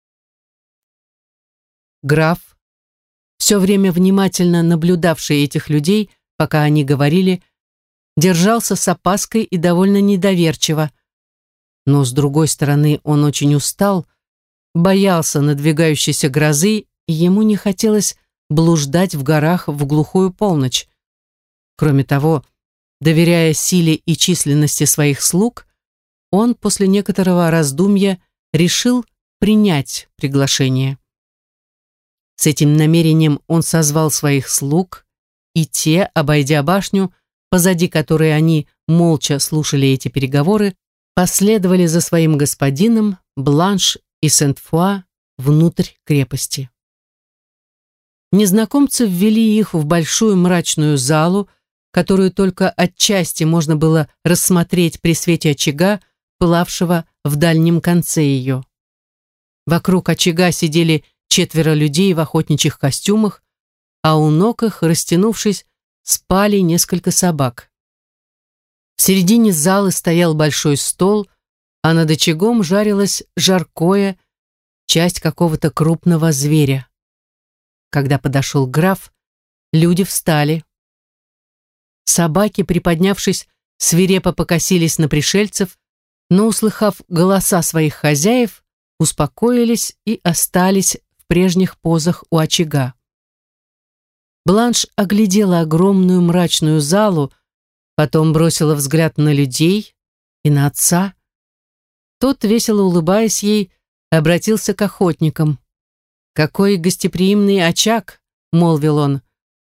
Граф, все время внимательно наблюдавший этих людей, пока они говорили, держался с опаской и довольно недоверчиво. Но, с другой стороны, он очень устал, боялся надвигающейся грозы, и ему не хотелось блуждать в горах в глухую полночь. Кроме того, доверяя силе и численности своих слуг, он после некоторого раздумья решил принять приглашение. С этим намерением он созвал своих слуг, и те, обойдя башню, позади которой они молча слушали эти переговоры, последовали за своим господином, Бланш и Сент-Фуа, внутрь крепости. Незнакомцы ввели их в большую мрачную залу, которую только отчасти можно было рассмотреть при свете очага, пылавшего в дальнем конце ее. Вокруг очага сидели четверо людей в охотничьих костюмах, а у ног их, растянувшись, спали несколько собак. В середине залы стоял большой стол, а над очагом жарилось жаркое, часть какого-то крупного зверя. Когда подошел граф, люди встали. Собаки, приподнявшись, свирепо покосились на пришельцев, но, услыхав голоса своих хозяев, успокоились и остались в прежних позах у очага. Бланш оглядела огромную мрачную залу, потом бросила взгляд на людей и на отца. Тот, весело улыбаясь ей, обратился к охотникам. «Какой гостеприимный очаг!» — молвил он.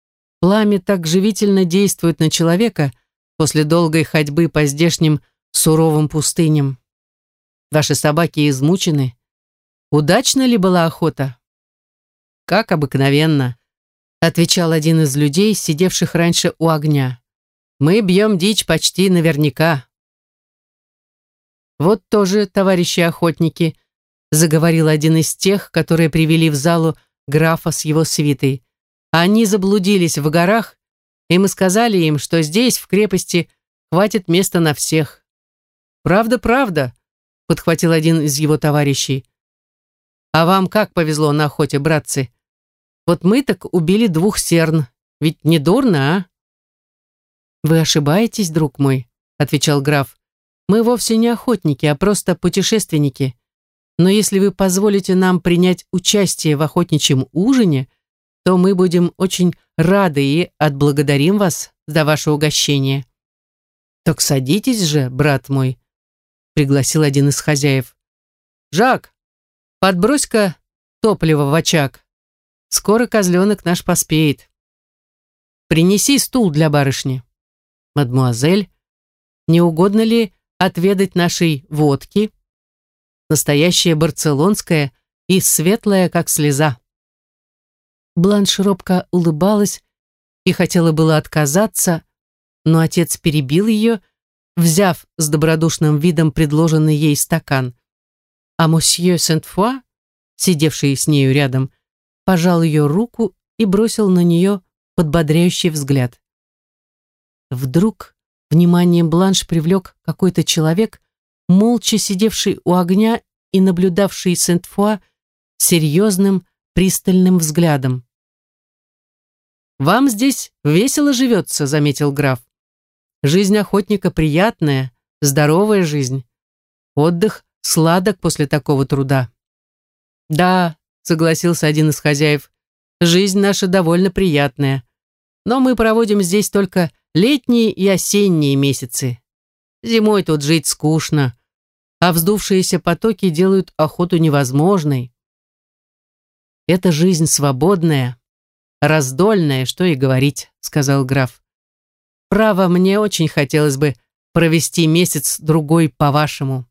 Пламя так живительно действует на человека после долгой ходьбы по здешним суровым пустыням. Ваши собаки измучены. Удачна ли была охота? Как обыкновенно, отвечал один из людей, сидевших раньше у огня. Мы бьем дичь почти наверняка. Вот тоже, товарищи охотники, заговорил один из тех, которые привели в залу графа с его свитой. Они заблудились в горах, и мы сказали им, что здесь, в крепости, хватит места на всех. «Правда, правда», — подхватил один из его товарищей. «А вам как повезло на охоте, братцы? Вот мы так убили двух серн, ведь не дурно, а?» «Вы ошибаетесь, друг мой», — отвечал граф. «Мы вовсе не охотники, а просто путешественники. Но если вы позволите нам принять участие в охотничьем ужине, то мы будем очень рады и отблагодарим вас за ваше угощение». «Так садитесь же, брат мой», — пригласил один из хозяев. «Жак, подбрось-ка топливо в очаг. Скоро козленок наш поспеет. Принеси стул для барышни. Мадмуазель, не угодно ли отведать нашей водки? Настоящая барцелонская и светлая, как слеза». Бланш робко улыбалась и хотела было отказаться, но отец перебил ее, взяв с добродушным видом предложенный ей стакан. А мосье Сент-Фуа, сидевший с нею рядом, пожал ее руку и бросил на нее подбодряющий взгляд. Вдруг внимание Бланш привлек какой-то человек, молча сидевший у огня и наблюдавший Сент-Фуа серьезным, пристальным взглядом. «Вам здесь весело живется», — заметил граф. «Жизнь охотника приятная, здоровая жизнь. Отдых сладок после такого труда». «Да», — согласился один из хозяев, — «жизнь наша довольно приятная. Но мы проводим здесь только летние и осенние месяцы. Зимой тут жить скучно, а вздувшиеся потоки делают охоту невозможной». «Это жизнь свободная, раздольная, что и говорить», — сказал граф. «Право, мне очень хотелось бы провести месяц-другой по-вашему».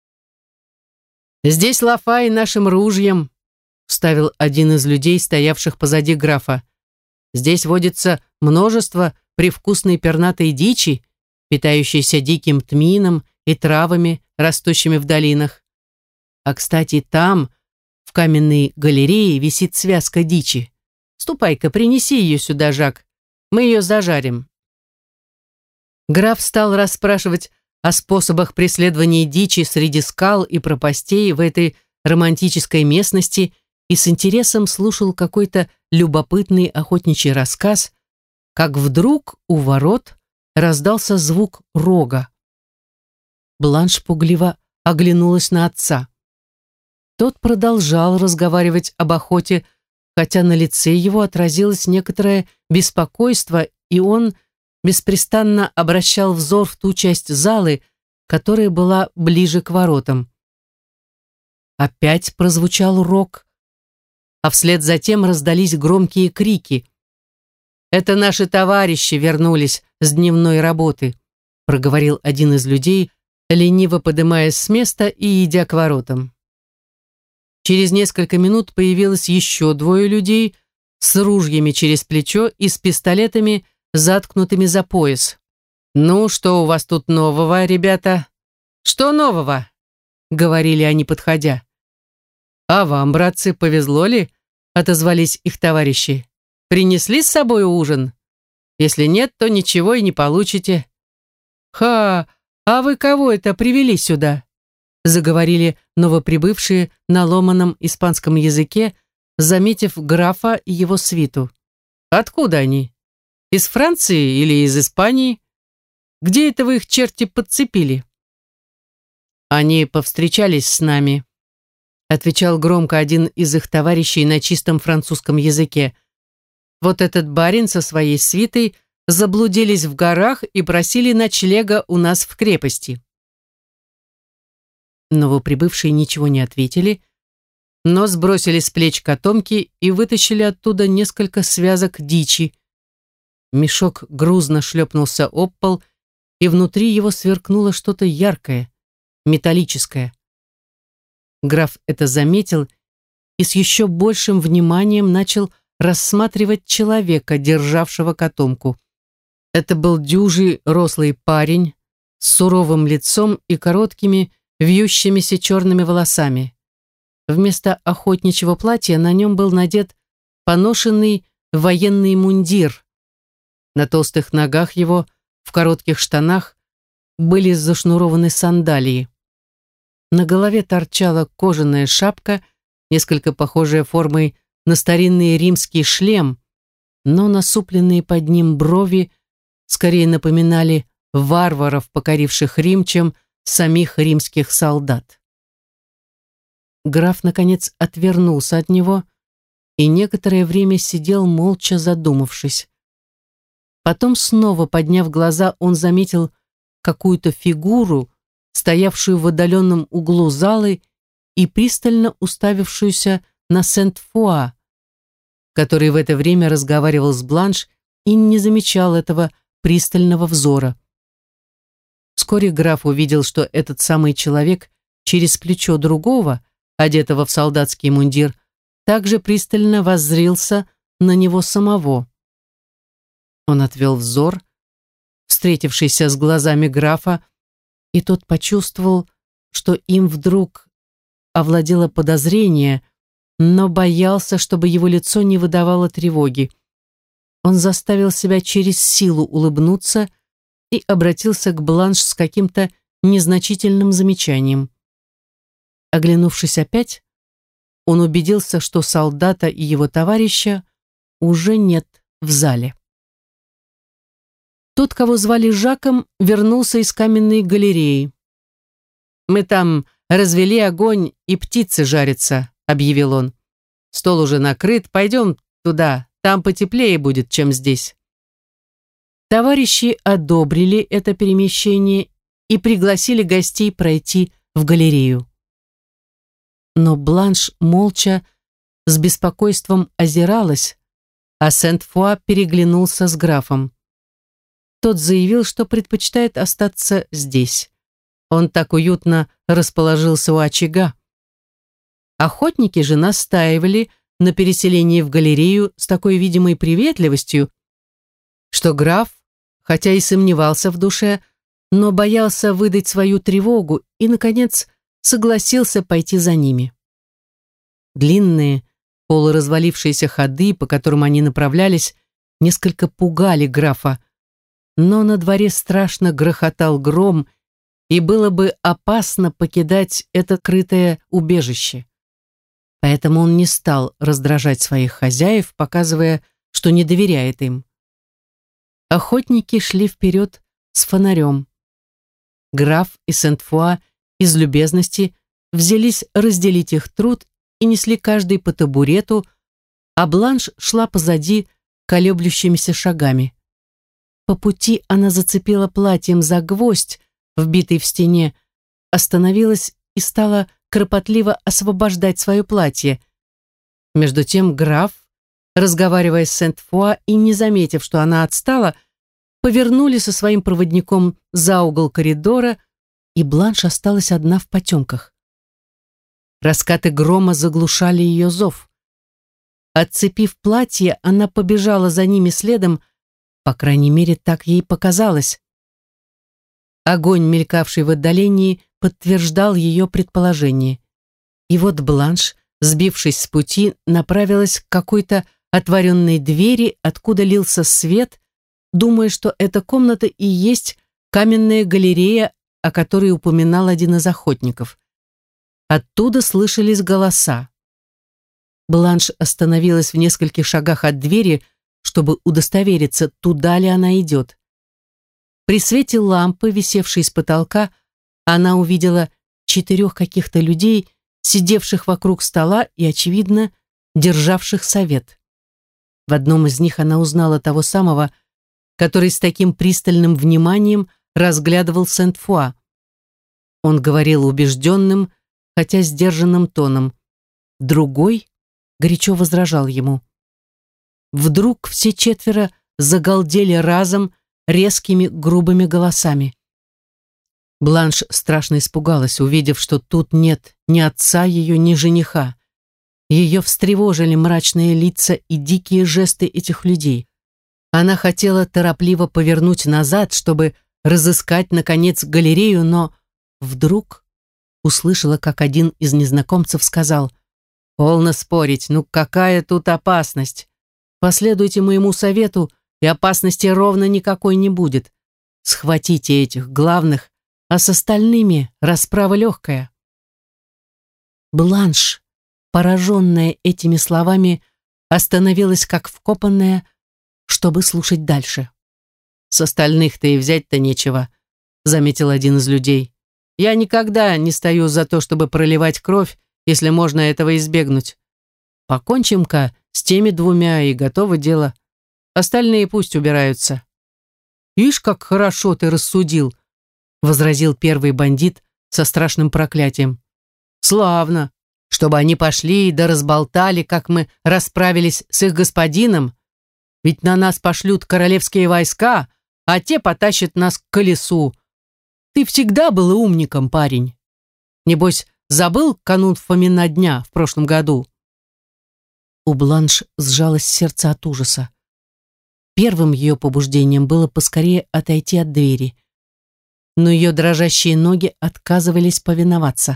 «Здесь лафа и нашим ружьям», — вставил один из людей, стоявших позади графа. «Здесь водится множество привкусной пернатой дичи, питающейся диким тмином и травами, растущими в долинах. А, кстати, там, в каменной галерее, висит связка дичи. Ступай-ка, принеси ее сюда, Жак. Мы ее зажарим». Граф стал расспрашивать о способах преследования дичи среди скал и пропастей в этой романтической местности и с интересом слушал какой-то любопытный охотничий рассказ, как вдруг у ворот раздался звук рога. Бланш пугливо оглянулась на отца. Тот продолжал разговаривать об охоте, хотя на лице его отразилось некоторое беспокойство, и он беспрестанно обращал взор в ту часть залы, которая была ближе к воротам. Опять прозвучал рог, а вслед за тем раздались громкие крики. «Это наши товарищи вернулись с дневной работы», проговорил один из людей, лениво подымаясь с места и идя к воротам. Через несколько минут появилось еще двое людей с ружьями через плечо и с пистолетами, заткнутыми за пояс. «Ну, что у вас тут нового, ребята?» «Что нового?» — говорили они, подходя. «А вам, братцы, повезло ли?» — отозвались их товарищи. «Принесли с собой ужин? Если нет, то ничего и не получите». «Ха, а вы кого это привели сюда?» — заговорили новоприбывшие на ломаном испанском языке, заметив графа и его свиту. «Откуда они? Из Франции или из Испании? Где это вы их, черти, подцепили?» «Они повстречались с нами», — отвечал громко один из их товарищей на чистом французском языке. «Вот этот барин со своей свитой заблудились в горах и просили ночлега у нас в крепости». Новоприбывшие ничего не ответили, но сбросили с плеч котомки и вытащили оттуда несколько связок дичи. Мешок грузно шлепнулся об пол, и внутри его сверкнуло что-то яркое, металлическое. Граф это заметил и с еще большим вниманием начал рассматривать человека, державшего котомку. Это был дюжий рослый парень с суровым лицом и короткими вьющимися черными волосами. Вместо охотничьего платья на нем был надет поношенный военный мундир. На толстых ногах его, в коротких штанах, были зашнурованы сандалии. На голове торчала кожаная шапка, несколько похожая формой на старинный римский шлем, но насупленные под ним брови скорее напоминали варваров, покоривших Рим, чем самих римских солдат. Граф, наконец, отвернулся от него и некоторое время сидел, молча задумавшись. Потом, снова подняв глаза, он заметил какую-то фигуру, стоявшую в отдаленном углу залы и пристально уставившуюся на Сент-Фуа, который в это время разговаривал с Бланш и не замечал этого пристального взора. Вскоре граф увидел, что этот самый человек через плечо другого, одетого в солдатский мундир, также пристально воззрился на него самого. Он отвел взор, встретившийся с глазами графа, и тот почувствовал, что им вдруг овладело подозрение, но боялся, чтобы его лицо не выдавало тревоги. Он заставил себя через силу улыбнуться и обратился к Бланш с каким-то незначительным замечанием. Оглянувшись опять, он убедился, что солдата и его товарища уже нет в зале. Тот, кого звали Жаком, вернулся из каменной галереи. «Мы там развели огонь, и птицы жарятся», — объявил он. «Стол уже накрыт, пойдем туда, там потеплее будет, чем здесь». Товарищи одобрили это перемещение и пригласили гостей пройти в галерею. Но Бланш молча, с беспокойством озиралась, а Сент-Фуа переглянулся с графом. Тот заявил, что предпочитает остаться здесь. Он так уютно расположился у очага. Охотники же настаивали на переселении в галерею с такой видимой приветливостью, что граф, хотя и сомневался в душе, но боялся выдать свою тревогу и, наконец, согласился пойти за ними. Длинные, полуразвалившиеся ходы, по которым они направлялись, несколько пугали графа, но на дворе страшно грохотал гром, и было бы опасно покидать это крытое убежище. Поэтому он не стал раздражать своих хозяев, показывая, что не доверяет им. Охотники шли вперед с фонарем. Граф и Сент-Фуа из любезности взялись разделить их труд и несли каждый по табурету, а Бланш шла позади колеблющимися шагами. По пути она зацепила платьем за гвоздь, вбитый в стене, остановилась и стала кропотливо освобождать свое платье. Между тем граф, разговаривая с Сент-Фуа и не заметив, что она отстала, повернули со своим проводником за угол коридора, и Бланш осталась одна в потемках. Раскаты грома заглушали ее зов. Отцепив платье, она побежала за ними следом, по крайней мере, так ей показалось. Огонь, мелькавший в отдалении, подтверждал ее предположение. И вот Бланш, сбившись с пути, направилась к какой-то отворенной двери, откуда лился свет, думая, что эта комната и есть каменная галерея, о которой упоминал один из охотников. Оттуда слышались голоса. Бланш остановилась в нескольких шагах от двери, чтобы удостовериться, туда ли она идет. При свете лампы, висевшей с потолка, она увидела четырех каких-то людей, сидевших вокруг стола и, очевидно, державших совет. В одном из них она узнала того самого, который с таким пристальным вниманием разглядывал Сент-Фуа. Он говорил убежденным, хотя сдержанным тоном. Другой горячо возражал ему. Вдруг все четверо загалдели разом резкими грубыми голосами. Бланш страшно испугалась, увидев, что тут нет ни отца ее, ни жениха. Ее встревожили мрачные лица и дикие жесты этих людей. Она хотела торопливо повернуть назад, чтобы разыскать, наконец, галерею, но вдруг услышала, как один из незнакомцев сказал: «Полно спорить, ну какая тут опасность? Последуйте моему совету, и опасности ровно никакой не будет. Схватите этих главных, а с остальными расправа легкая». Бланш, пораженная этими словами, остановилась как вкопанная, чтобы слушать дальше. «С остальных-то и взять-то нечего», — заметил один из людей. «Я никогда не стою за то, чтобы проливать кровь, если можно этого избегнуть. Покончим-ка с теми двумя, и готово дело. Остальные пусть убираются». «Ишь, как хорошо ты рассудил», — возразил первый бандит со страшным проклятием. «Славно, чтобы они пошли да разболтали, как мы расправились с их господином. Ведь на нас пошлют королевские войска, а те потащат нас к колесу. Ты всегда был умником, парень. Небось, забыл канун Фомина дня в прошлом году?» У Бланш сжалось сердце от ужаса. Первым ее побуждением было поскорее отойти от двери. Но ее дрожащие ноги отказывались повиноваться.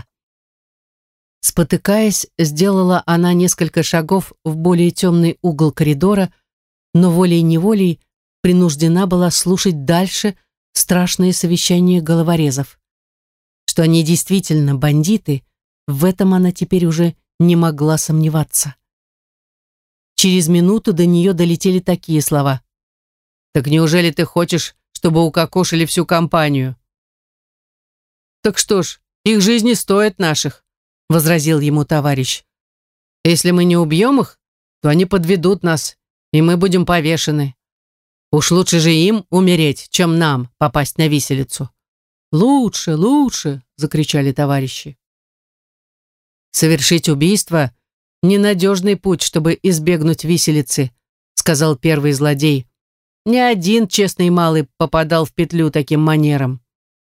Спотыкаясь, сделала она несколько шагов в более темный угол коридора, но волей-неволей принуждена была слушать дальше страшные совещания головорезов. Что они действительно бандиты, в этом она теперь уже не могла сомневаться. Через минуту до нее долетели такие слова: «Так неужели ты хочешь, чтобы укокошили всю компанию?» «Так что ж, их жизни стоят наших», — возразил ему товарищ. «Если мы не убьем их, то они подведут нас, и мы будем повешены. Уж лучше же им умереть, чем нам попасть на виселицу». «Лучше, лучше!» — закричали товарищи. «Совершить убийство — ненадежный путь, чтобы избегнуть виселицы», — сказал первый злодей. «Ни один честный малый попадал в петлю таким манером».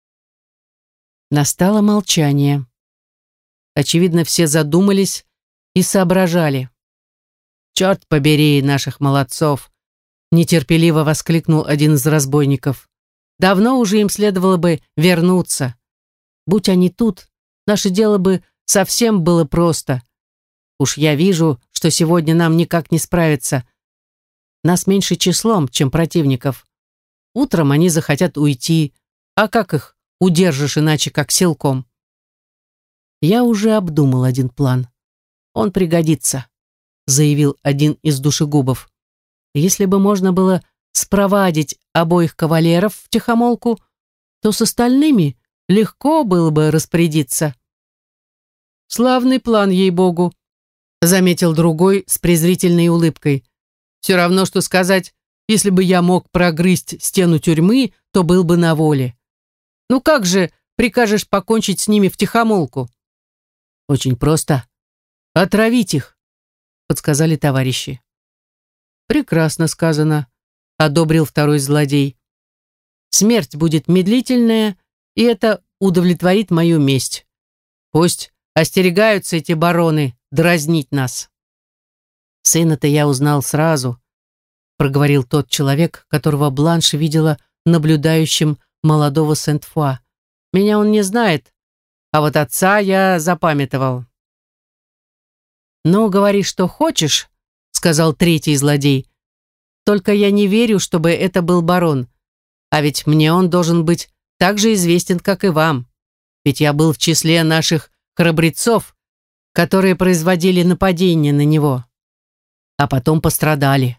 Настало молчание. Очевидно, все задумались и соображали. «Черт побери наших молодцов!» — нетерпеливо воскликнул один из разбойников. «Давно уже им следовало бы вернуться. Будь они тут, наше дело бы совсем было просто. Уж я вижу, что сегодня нам никак не справиться. Нас меньше числом, чем противников. Утром они захотят уйти, а как их удержишь иначе, как силком?» «Я уже обдумал один план. Он пригодится», — заявил один из душегубов. «Если бы можно было спровадить обоих кавалеров втихомолку, то с остальными легко было бы распорядиться». «Славный план, ей-богу», — заметил другой с презрительной улыбкой. «Все равно, что сказать, если бы я мог прогрызть стену тюрьмы, то был бы на воле. Ну как же прикажешь покончить с ними втихомолку?» «Очень просто. Отравить их», — подсказали товарищи. «Прекрасно сказано», — одобрил второй злодей. «Смерть будет медлительная, и это удовлетворит мою месть. Пусть остерегаются эти бароны дразнить нас». «Сына-то я узнал сразу», — проговорил тот человек, которого Бланш видела наблюдающим молодого Сент-Фуа. «Меня он не знает, а вот отца я запамятовал». «Ну, говори, что хочешь», — сказал третий злодей. «Только я не верю, чтобы это был барон. А ведь мне он должен быть так же известен, как и вам. Ведь я был в числе наших храбрецов, которые производили нападение на него, а потом пострадали».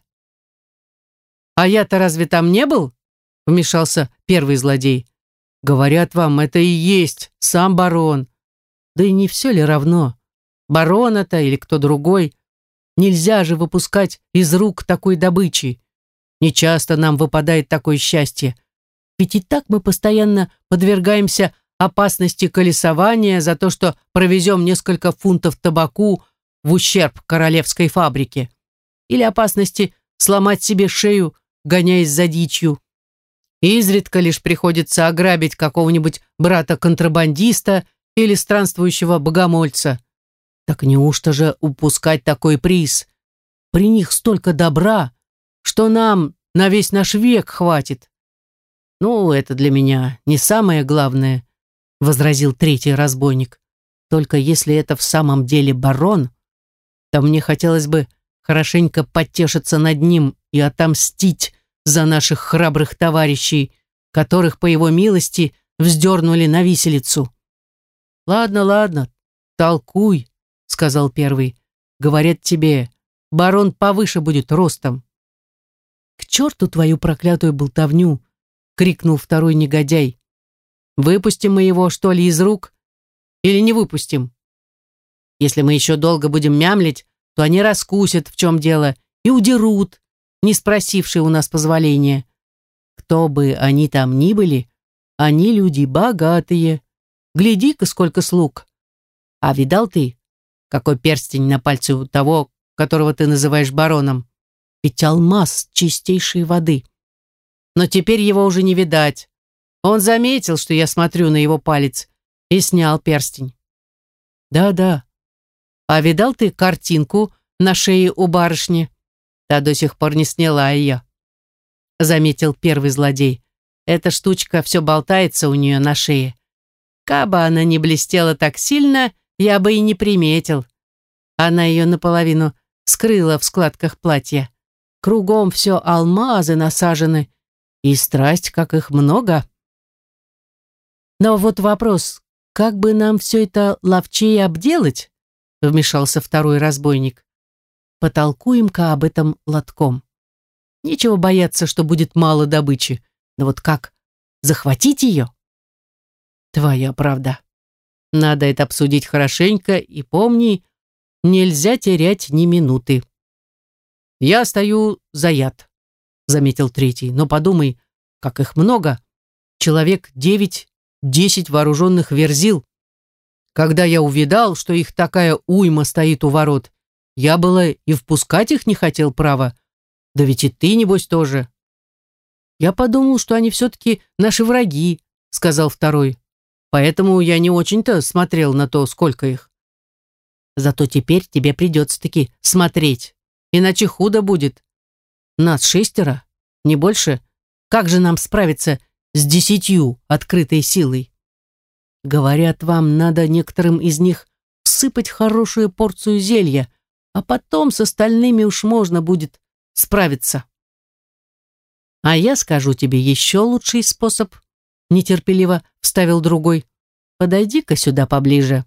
«А я-то разве там не был?» — вмешался первый злодей. «Говорят вам, это и есть сам барон. Да и не все ли равно, барон это или кто другой? Нельзя же выпускать из рук такой добычи. Нечасто нам выпадает такое счастье. Ведь и так мы постоянно подвергаемся опасности колесования за то, что провезем несколько фунтов табаку в ущерб королевской фабрике. Или опасности сломать себе шею гоняясь за дичью. Изредка лишь приходится ограбить какого-нибудь брата-контрабандиста или странствующего богомольца. Так неужто же упускать такой приз? При них столько добра, что нам на весь наш век хватит. Ну, это для меня не самое главное, возразил третий разбойник. Только если это в самом деле барон, то мне хотелось бы хорошенько потешиться над ним и отомстить за наших храбрых товарищей, которых, по его милости, вздернули на виселицу. «Ладно, ладно, толкуй», — сказал первый. «Говорят тебе, барон повыше будет ростом». «К черту твою проклятую болтовню!» — крикнул второй негодяй. «Выпустим мы его, что ли, из рук? Или не выпустим? Если мы еще долго будем мямлить, то они раскусят, в чем дело, и удерут, не спросившие у нас позволения. Кто бы они там ни были, они люди богатые. Гляди-ка, сколько слуг. А видал ты, какой перстень на пальце у того, которого ты называешь бароном? Ведь алмаз чистейшей воды. Но теперь его уже не видать. Он заметил, что я смотрю на его палец, и снял перстень. Да-да. А видал ты картинку на шее у барышни? Та до сих пор не сняла ее. Заметил первый злодей. Эта штучка все болтается у нее на шее. Кабы она не блестела так сильно, я бы и не приметил. Она ее наполовину скрыла в складках платья. Кругом все алмазы насажены, и страсть, как их много. Но вот вопрос, как бы нам все это ловчее обделать? Вмешался второй разбойник. Потолкуем-ка об этом лотком. Нечего бояться, что будет мало добычи. Но вот как? Захватить ее? Твоя правда. Надо это обсудить хорошенько, и помни, нельзя терять ни минуты. Я стою за яд, заметил третий, но подумай, как их много. Человек девять-десять вооруженных верзил. Когда я увидал, что их такая уйма стоит у ворот, я было и впускать их не хотел, право. Да ведь и ты, небось, тоже. Я подумал, что они все-таки наши враги, сказал второй. Поэтому я не очень-то смотрел на то, сколько их. Зато теперь тебе придется-таки смотреть, иначе худо будет. Нас шестеро, не больше. Как же нам справиться с десятью открытой силой? Говорят, вам надо некоторым из них всыпать хорошую порцию зелья, а потом с остальными уж можно будет справиться. А я скажу тебе еще лучший способ, нетерпеливо вставил другой. Подойди-ка сюда поближе.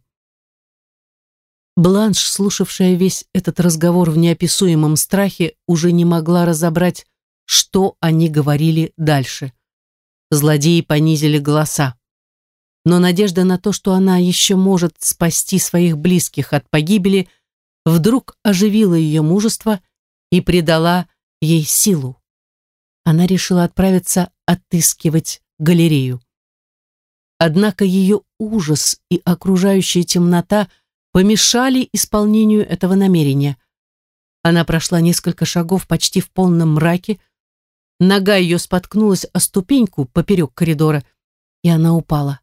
Бланш, слушавшая весь этот разговор в неописуемом страхе, уже не могла разобрать, что они говорили дальше. Злодеи понизили голоса. Но надежда на то, что она еще может спасти своих близких от погибели, вдруг оживила ее мужество и придала ей силу. Она решила отправиться отыскивать галерею. Однако ее ужас и окружающая темнота помешали исполнению этого намерения. Она прошла несколько шагов почти в полном мраке, нога ее споткнулась о ступеньку поперек коридора, и она упала.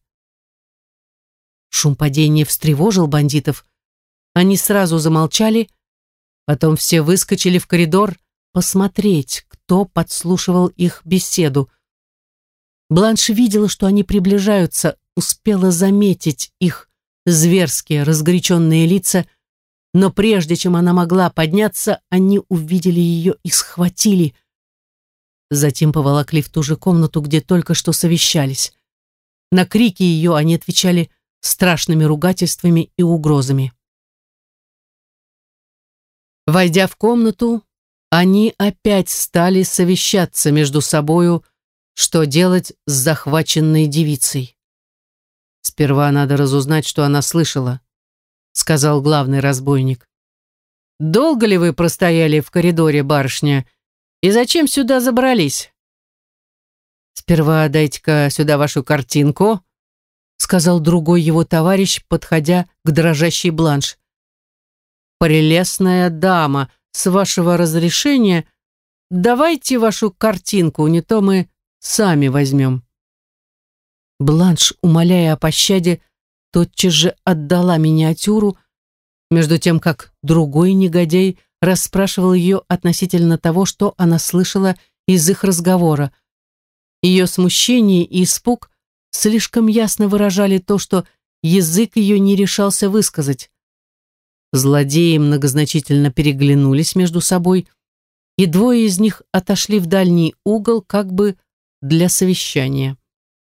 Шум падения встревожил бандитов. Они сразу замолчали, потом все выскочили в коридор посмотреть, кто подслушивал их беседу. Бланш видела, что они приближаются, успела заметить их зверские разгоряченные лица, но прежде чем она могла подняться, они увидели ее и схватили. Затем поволокли в ту же комнату, где только что совещались. На крики ее они отвечали страшными ругательствами и угрозами. Войдя в комнату, они опять стали совещаться между собою, что делать с захваченной девицей. «Сперва надо разузнать, что она слышала», — сказал главный разбойник. «Долго ли вы простояли в коридоре, барышня, и зачем сюда забрались?» «Сперва дайте-ка сюда вашу картинку», — сказал другой его товарищ, подходя к дрожащей Бланш. «Прелестная дама, с вашего разрешения давайте вашу картинку, не то мы сами возьмем». Бланш, умоляя о пощаде, тотчас же отдала миниатюру, между тем как другой негодяй расспрашивал ее относительно того, что она слышала из их разговора. Ее смущение и испуг слишком ясно выражали то, что язык ее не решался высказать. Злодеи многозначительно переглянулись между собой, и двое из них отошли в дальний угол, как бы для совещания.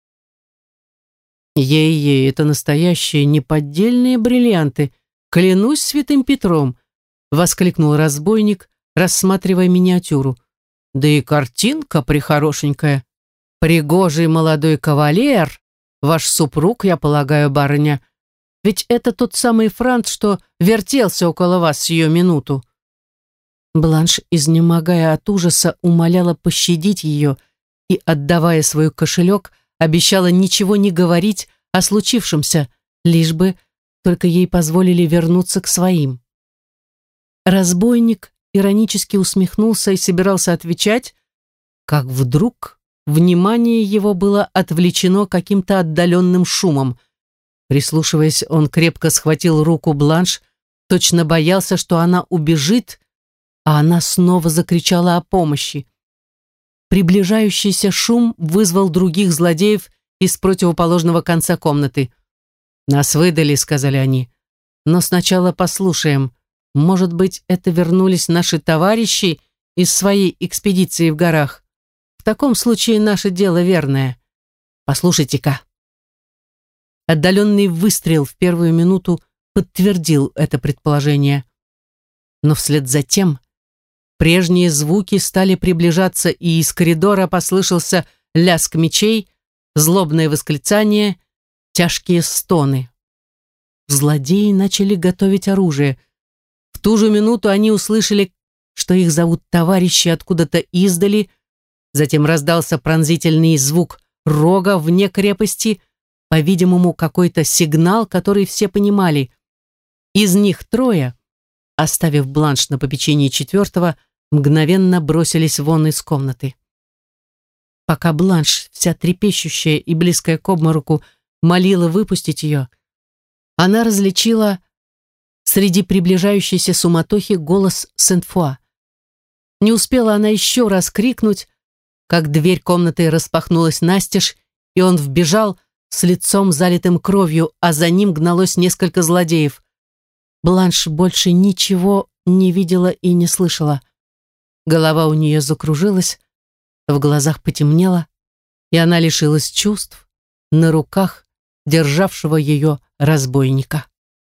«Ей-ей, это настоящие неподдельные бриллианты, клянусь святым Петром!» — воскликнул разбойник, рассматривая миниатюру. «Да и картинка прихорошенькая. Пригожий молодой кавалер, ваш супруг, я полагаю, барыня. Ведь это тот самый Франц, что вертелся около вас сию минуту». Бланш, изнемогая от ужаса, умоляла пощадить ее и, отдавая свой кошелек, обещала ничего не говорить о случившемся, лишь бы только ей позволили вернуться к своим. Разбойник иронически усмехнулся и собирался отвечать, как вдруг внимание его было отвлечено каким-то отдаленным шумом. Прислушиваясь, он крепко схватил руку Бланш, точно боялся, что она убежит, а она снова закричала о помощи. Приближающийся шум вызвал других злодеев из противоположного конца комнаты. «Нас выдали», — сказали они. «Но сначала послушаем. Может быть, это вернулись наши товарищи из своей экспедиции в горах. В таком случае наше дело верное. Послушайте-ка». Отдаленный выстрел в первую минуту подтвердил это предположение. Но вслед за тем прежние звуки стали приближаться, и из коридора послышался лязг мечей, злобное восклицание, тяжкие стоны. Злодеи начали готовить оружие. В ту же минуту они услышали, что их зовут товарищи откуда-то издали, затем раздался пронзительный звук рога вне крепости, по-видимому, какой-то сигнал, который все понимали. Из них трое, оставив Бланш на попечении четвертого, мгновенно бросились вон из комнаты. Пока Бланш, вся трепещущая и близкая к обмороку, молила выпустить ее, она различила среди приближающейся суматохи голос Сент-Фуа. Не успела она еще раз крикнуть, как дверь комнаты распахнулась настежь, и он вбежал с лицом залитым кровью, а за ним гналось несколько злодеев. Бланш больше ничего не видела и не слышала. Голова у нее закружилась, в глазах потемнело, и она лишилась чувств на руках державшего ее разбойника.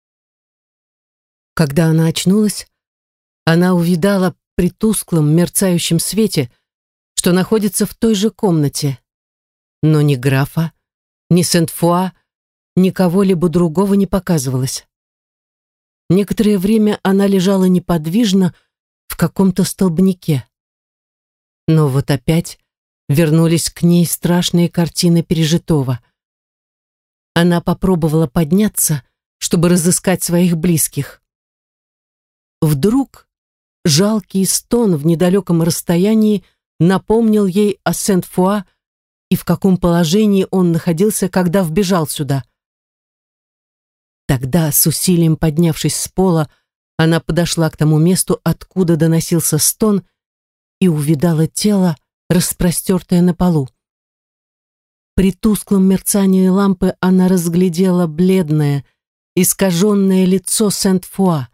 Когда она очнулась, она увидала при тусклом мерцающем свете, что находится в той же комнате, но ни графа, ни Сент-Фуа, ни кого-либо другого не показывалось. Некоторое время она лежала неподвижно в каком-то столбнике. Но вот опять вернулись к ней страшные картины пережитого. Она попробовала подняться, чтобы разыскать своих близких. Вдруг жалкий стон в недалеком расстоянии напомнил ей о Сент-Фуа и в каком положении он находился, когда вбежал сюда. Тогда, с усилием поднявшись с пола, она подошла к тому месту, откуда доносился стон, и увидала тело, распростертое на полу. При тусклом мерцании лампы она разглядела бледное, искаженное лицо Сент-Фуа.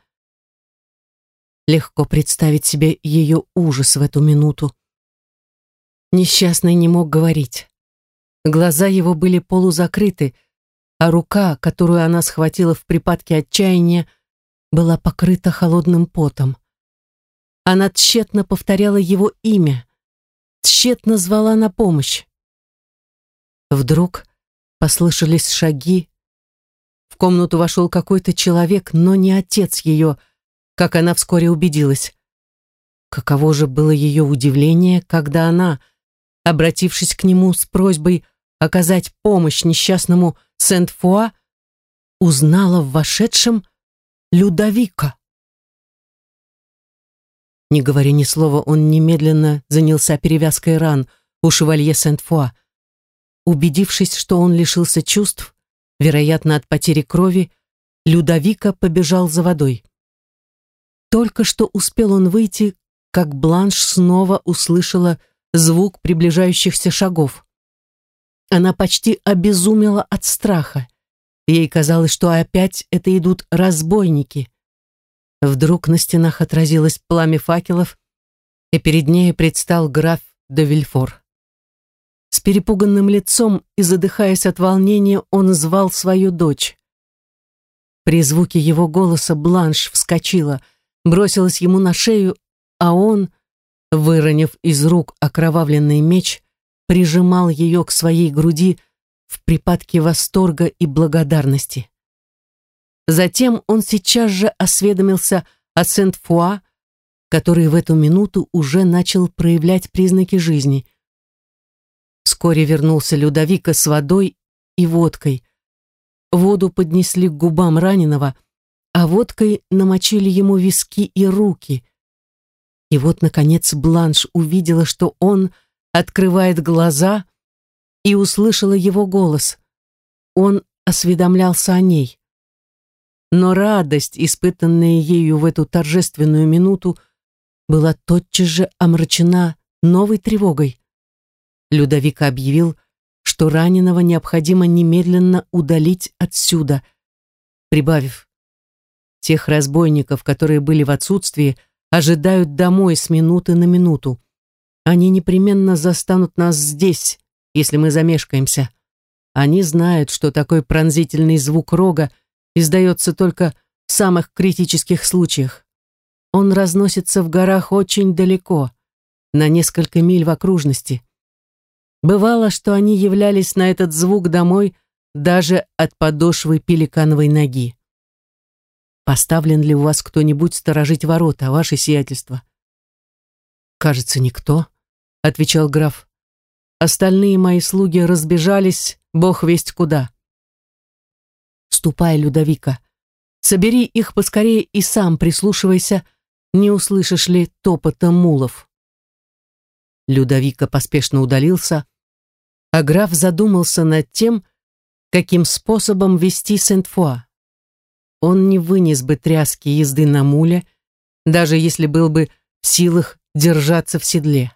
Легко представить себе ее ужас в эту минуту. Несчастный не мог говорить. Глаза его были полузакрыты, а рука, которую она схватила в припадке отчаяния, была покрыта холодным потом. Она тщетно повторяла его имя, тщетно звала на помощь. Вдруг послышались шаги. В комнату вошел какой-то человек, но не отец ее, как она вскоре убедилась. Каково же было ее удивление, когда она, обратившись к нему с просьбой оказать помощь несчастному Сент-Фуа, узнала в вошедшем Людовика. Не говоря ни слова, он немедленно занялся перевязкой ран у шевалье Сент-Фуа. Убедившись, что он лишился чувств, вероятно, от потери крови, Людовико побежал за водой. Только что успел он выйти, как Бланш снова услышала звук приближающихся шагов. Она почти обезумела от страха. Ей казалось, что опять это идут разбойники. Вдруг на стенах отразилось пламя факелов, и перед ней предстал граф де Вильфор. С перепуганным лицом и задыхаясь от волнения, он звал свою дочь. При звуке его голоса Бланш вскочила, бросилась ему на шею, а он, выронив из рук окровавленный меч, прижимал ее к своей груди в припадке восторга и благодарности. Затем он сейчас же осведомился о Сент-Фуа, который в эту минуту уже начал проявлять признаки жизни. Вскоре вернулся Людовико с водой и водкой. Воду поднесли к губам раненого, а водкой намочили ему виски и руки. И вот, наконец, Бланш увидела, что он открывает глаза, и услышала его голос. Он осведомлялся о ней. Но радость, испытанная ею в эту торжественную минуту, была тотчас же омрачена новой тревогой. Людовико объявил, что раненого необходимо немедленно удалить отсюда, прибавив: «Тех разбойников, которые были в отсутствии, ожидают домой с минуты на минуту. Они непременно застанут нас здесь, если мы замешкаемся. Они знают, что такой пронзительный звук рога издается только в самых критических случаях. Он разносится в горах очень далеко, на несколько миль в окружности. Бывало, что они являлись на этот звук домой даже от подошвы пеликановой ноги. Поставлен ли у вас кто-нибудь сторожить ворота, ваше сиятельство?» «Кажется, никто», — отвечал граф. «Остальные мои слуги разбежались, бог весть куда». «Ступай, Людовико, собери их поскорее и сам прислушивайся, не услышишь ли топота мулов». Людовико поспешно удалился, а граф задумался над тем, каким способом вести Сент-Фуа. Он не вынес бы тряски езды на муле, даже если был бы в силах держаться в седле.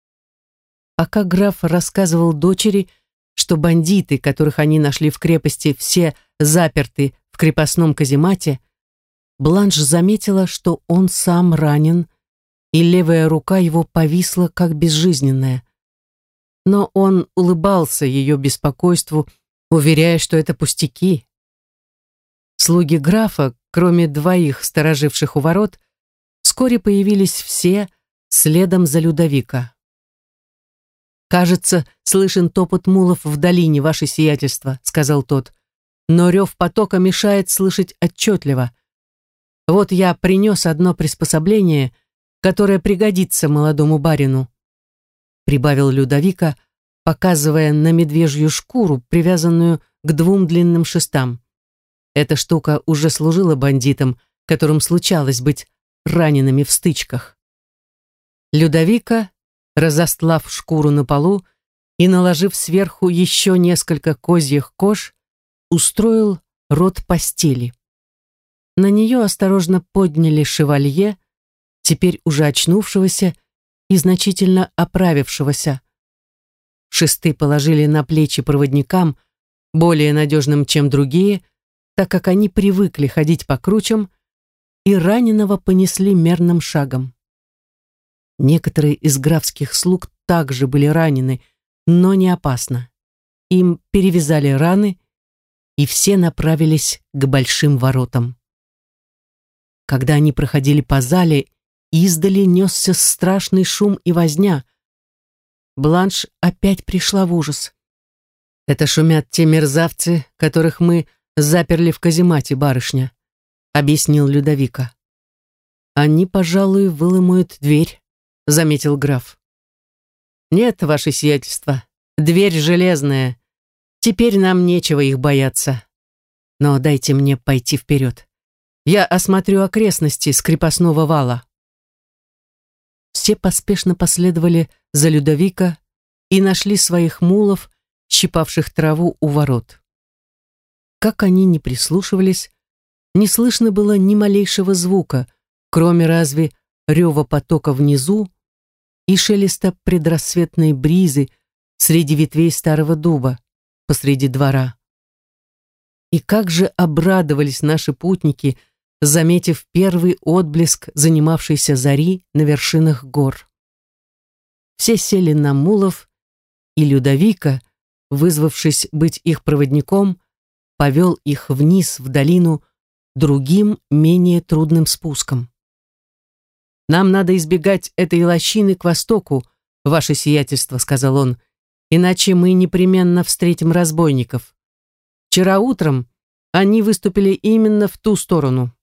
Пока граф рассказывал дочери, что бандиты, которых они нашли в крепости, все заперты в крепостном каземате, Бланш заметила, что он сам ранен, и левая рука его повисла, как безжизненная. Но он улыбался ее беспокойству, уверяя, что это пустяки. Слуги графа, кроме двоих стороживших у ворот, вскоре появились все следом за Людовико. «Кажется, слышен топот мулов в долине, ваше сиятельство», — сказал тот, «но рев потока мешает слышать отчетливо. Вот я принес одно приспособление, которое пригодится молодому барину», — прибавил Людовико, показывая на медвежью шкуру, привязанную к двум длинным шестам. Эта штука уже служила бандитам, которым случалось быть ранеными в стычках. Людовико, разостлав шкуру на полу и наложив сверху еще несколько козьих кож, устроил рот постели. На нее осторожно подняли шевалье, теперь уже очнувшегося и значительно оправившегося. Шесты положили на плечи проводникам, более надежным, чем другие, так как они привыкли ходить по кручам, и раненого понесли мерным шагом. Некоторые из графских слуг также были ранены, но не опасно. Им перевязали раны, и все направились к большим воротам. Когда они проходили по зале, издали несся страшный шум и возня. Бланш опять пришла в ужас. «Это шумят те мерзавцы, которых мы заперли в каземате, барышня», — объяснил Людовико. «Они, пожалуй, выломают дверь», — заметил граф. «Нет, ваше сиятельство, дверь железная. Теперь нам нечего их бояться. Но дайте мне пойти вперед. Я осмотрю окрестности с крепостного вала». все поспешно последовали за Людовико и нашли своих мулов, щипавших траву у ворот. Как они ни прислушивались, не слышно было ни малейшего звука, кроме разве рева потока внизу и шелеста предрассветной бризы среди ветвей старого дуба посреди двора. И как же обрадовались наши путники, заметив первый отблеск занимавшейся зари на вершинах гор. Все сели на мулов, и Людовико, вызвавшись быть их проводником, повел их вниз в долину другим, менее трудным спуском. «Нам надо избегать этой лощины к востоку, ваше сиятельство», — сказал он, «иначе мы непременно встретим разбойников. Вчера утром они выступили именно в ту сторону».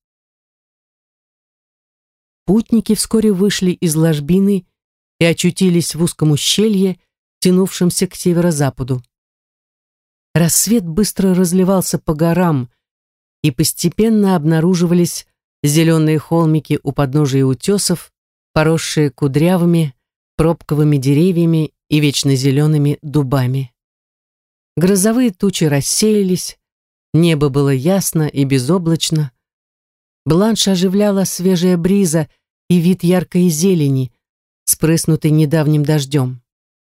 Путники вскоре вышли из ложбины и очутились в узком ущелье, тянувшемся к северо-западу. Рассвет быстро разливался по горам, и постепенно обнаруживались зеленые холмики у подножия утесов, поросшие кудрявыми, пробковыми деревьями и вечно зелеными дубами. Грозовые тучи рассеялись, небо было ясно и безоблачно. Бланш оживляла свежая бриза и вид яркой зелени, спрыснутой недавним дождем.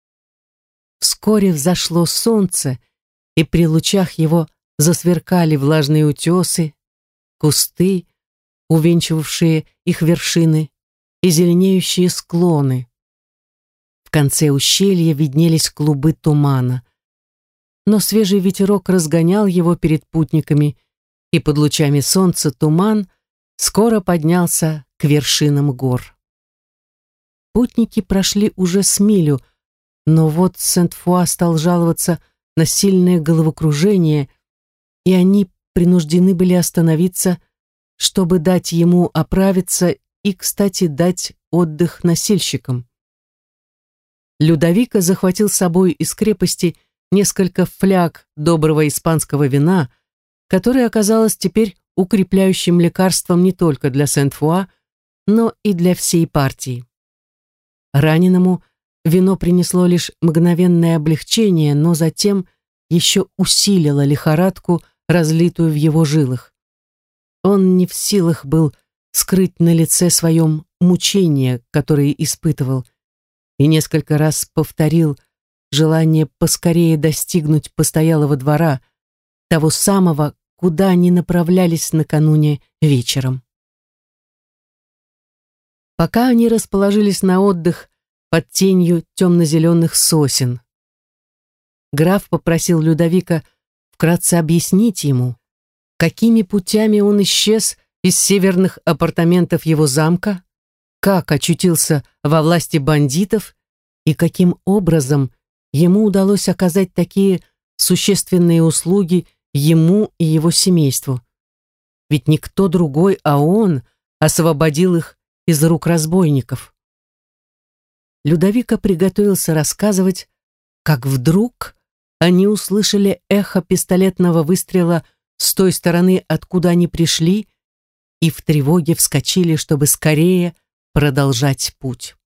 Вскоре взошло солнце, и при лучах его засверкали влажные утесы, кусты, увенчивавшие их вершины, и зеленеющие склоны. В конце ущелья виднелись клубы тумана, но свежий ветерок разгонял его перед путниками, и под лучами солнца туман скоро поднялся к вершинам гор. Путники прошли уже с милю, но вот Сент-Фуа стал жаловаться на сильное головокружение, и они принуждены были остановиться, чтобы дать ему оправиться и, кстати, дать отдых носильщикам. Людовико захватил с собой из крепости несколько фляг доброго испанского вина, которое оказалось теперь укрепляющим лекарством не только для Сент-Фуа, но и для всей партии. Раненому вино принесло лишь мгновенное облегчение, но затем еще усилило лихорадку, разлитую в его жилах. Он не в силах был скрыть на лице своем мучение, которое испытывал, и несколько раз повторил желание поскорее достигнуть постоялого двора, того самого, куда они направлялись накануне вечером. Пока они расположились на отдых под тенью темно-зеленых сосен, граф попросил Людовико вкратце объяснить ему, какими путями он исчез из северных апартаментов его замка, как очутился во власти бандитов и каким образом ему удалось оказать такие существенные услуги ему и его семейству. Ведь никто другой, а он освободил их из рук разбойников. Людовико приготовился рассказывать, как вдруг они услышали эхо пистолетного выстрела с той стороны, откуда они пришли, и в тревоге вскочили, чтобы скорее продолжать путь.